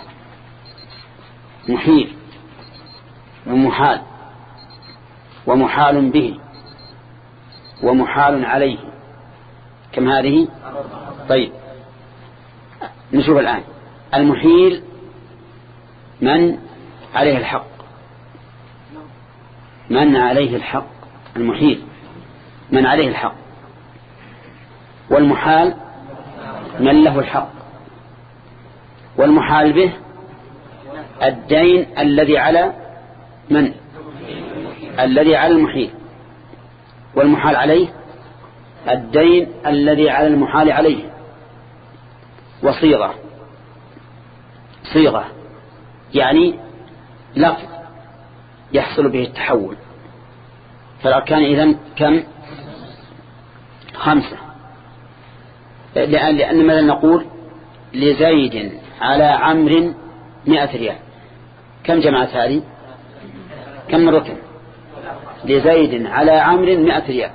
محيل ومحال ومحال به ومحال عليه. كم هذه؟ طيب، نشوف الآن. المحيل من عليه الحق، من عليه الحق المحيل من عليه الحق، والمحال من له الحق. والمحال به الدين الذي على من؟ الذي على المحيل. والمحال عليه الدين الذي على المحال عليه. وصيغة، صيغة يعني لفظ يحصل به التحول. فالأركان إذن كم؟ خمسة. لأن, لأن ماذا نقول؟ لزيد على عمرو مئة ريال. كم جمعت هذه؟ كم مرة؟ لزيد على عمرو مئة ريال.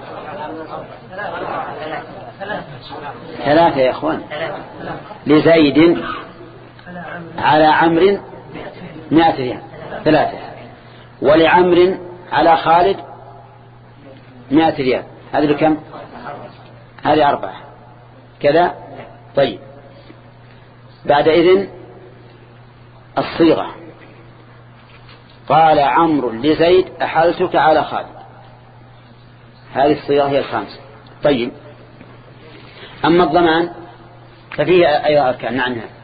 ثلاثة يا أخوان. لزيد على عمرو مئة ريال ثلاثة. ولعمرو على خالد مئة ريال. هذه بكم؟ هذه أربعة كذا. طيب بعد إذن الصيغة. قال عمرو لزيد أحلتك على خالد. هذه الصيغة هي الخامسة. طيب أما الضمان ففيه أيضا أركان. نعم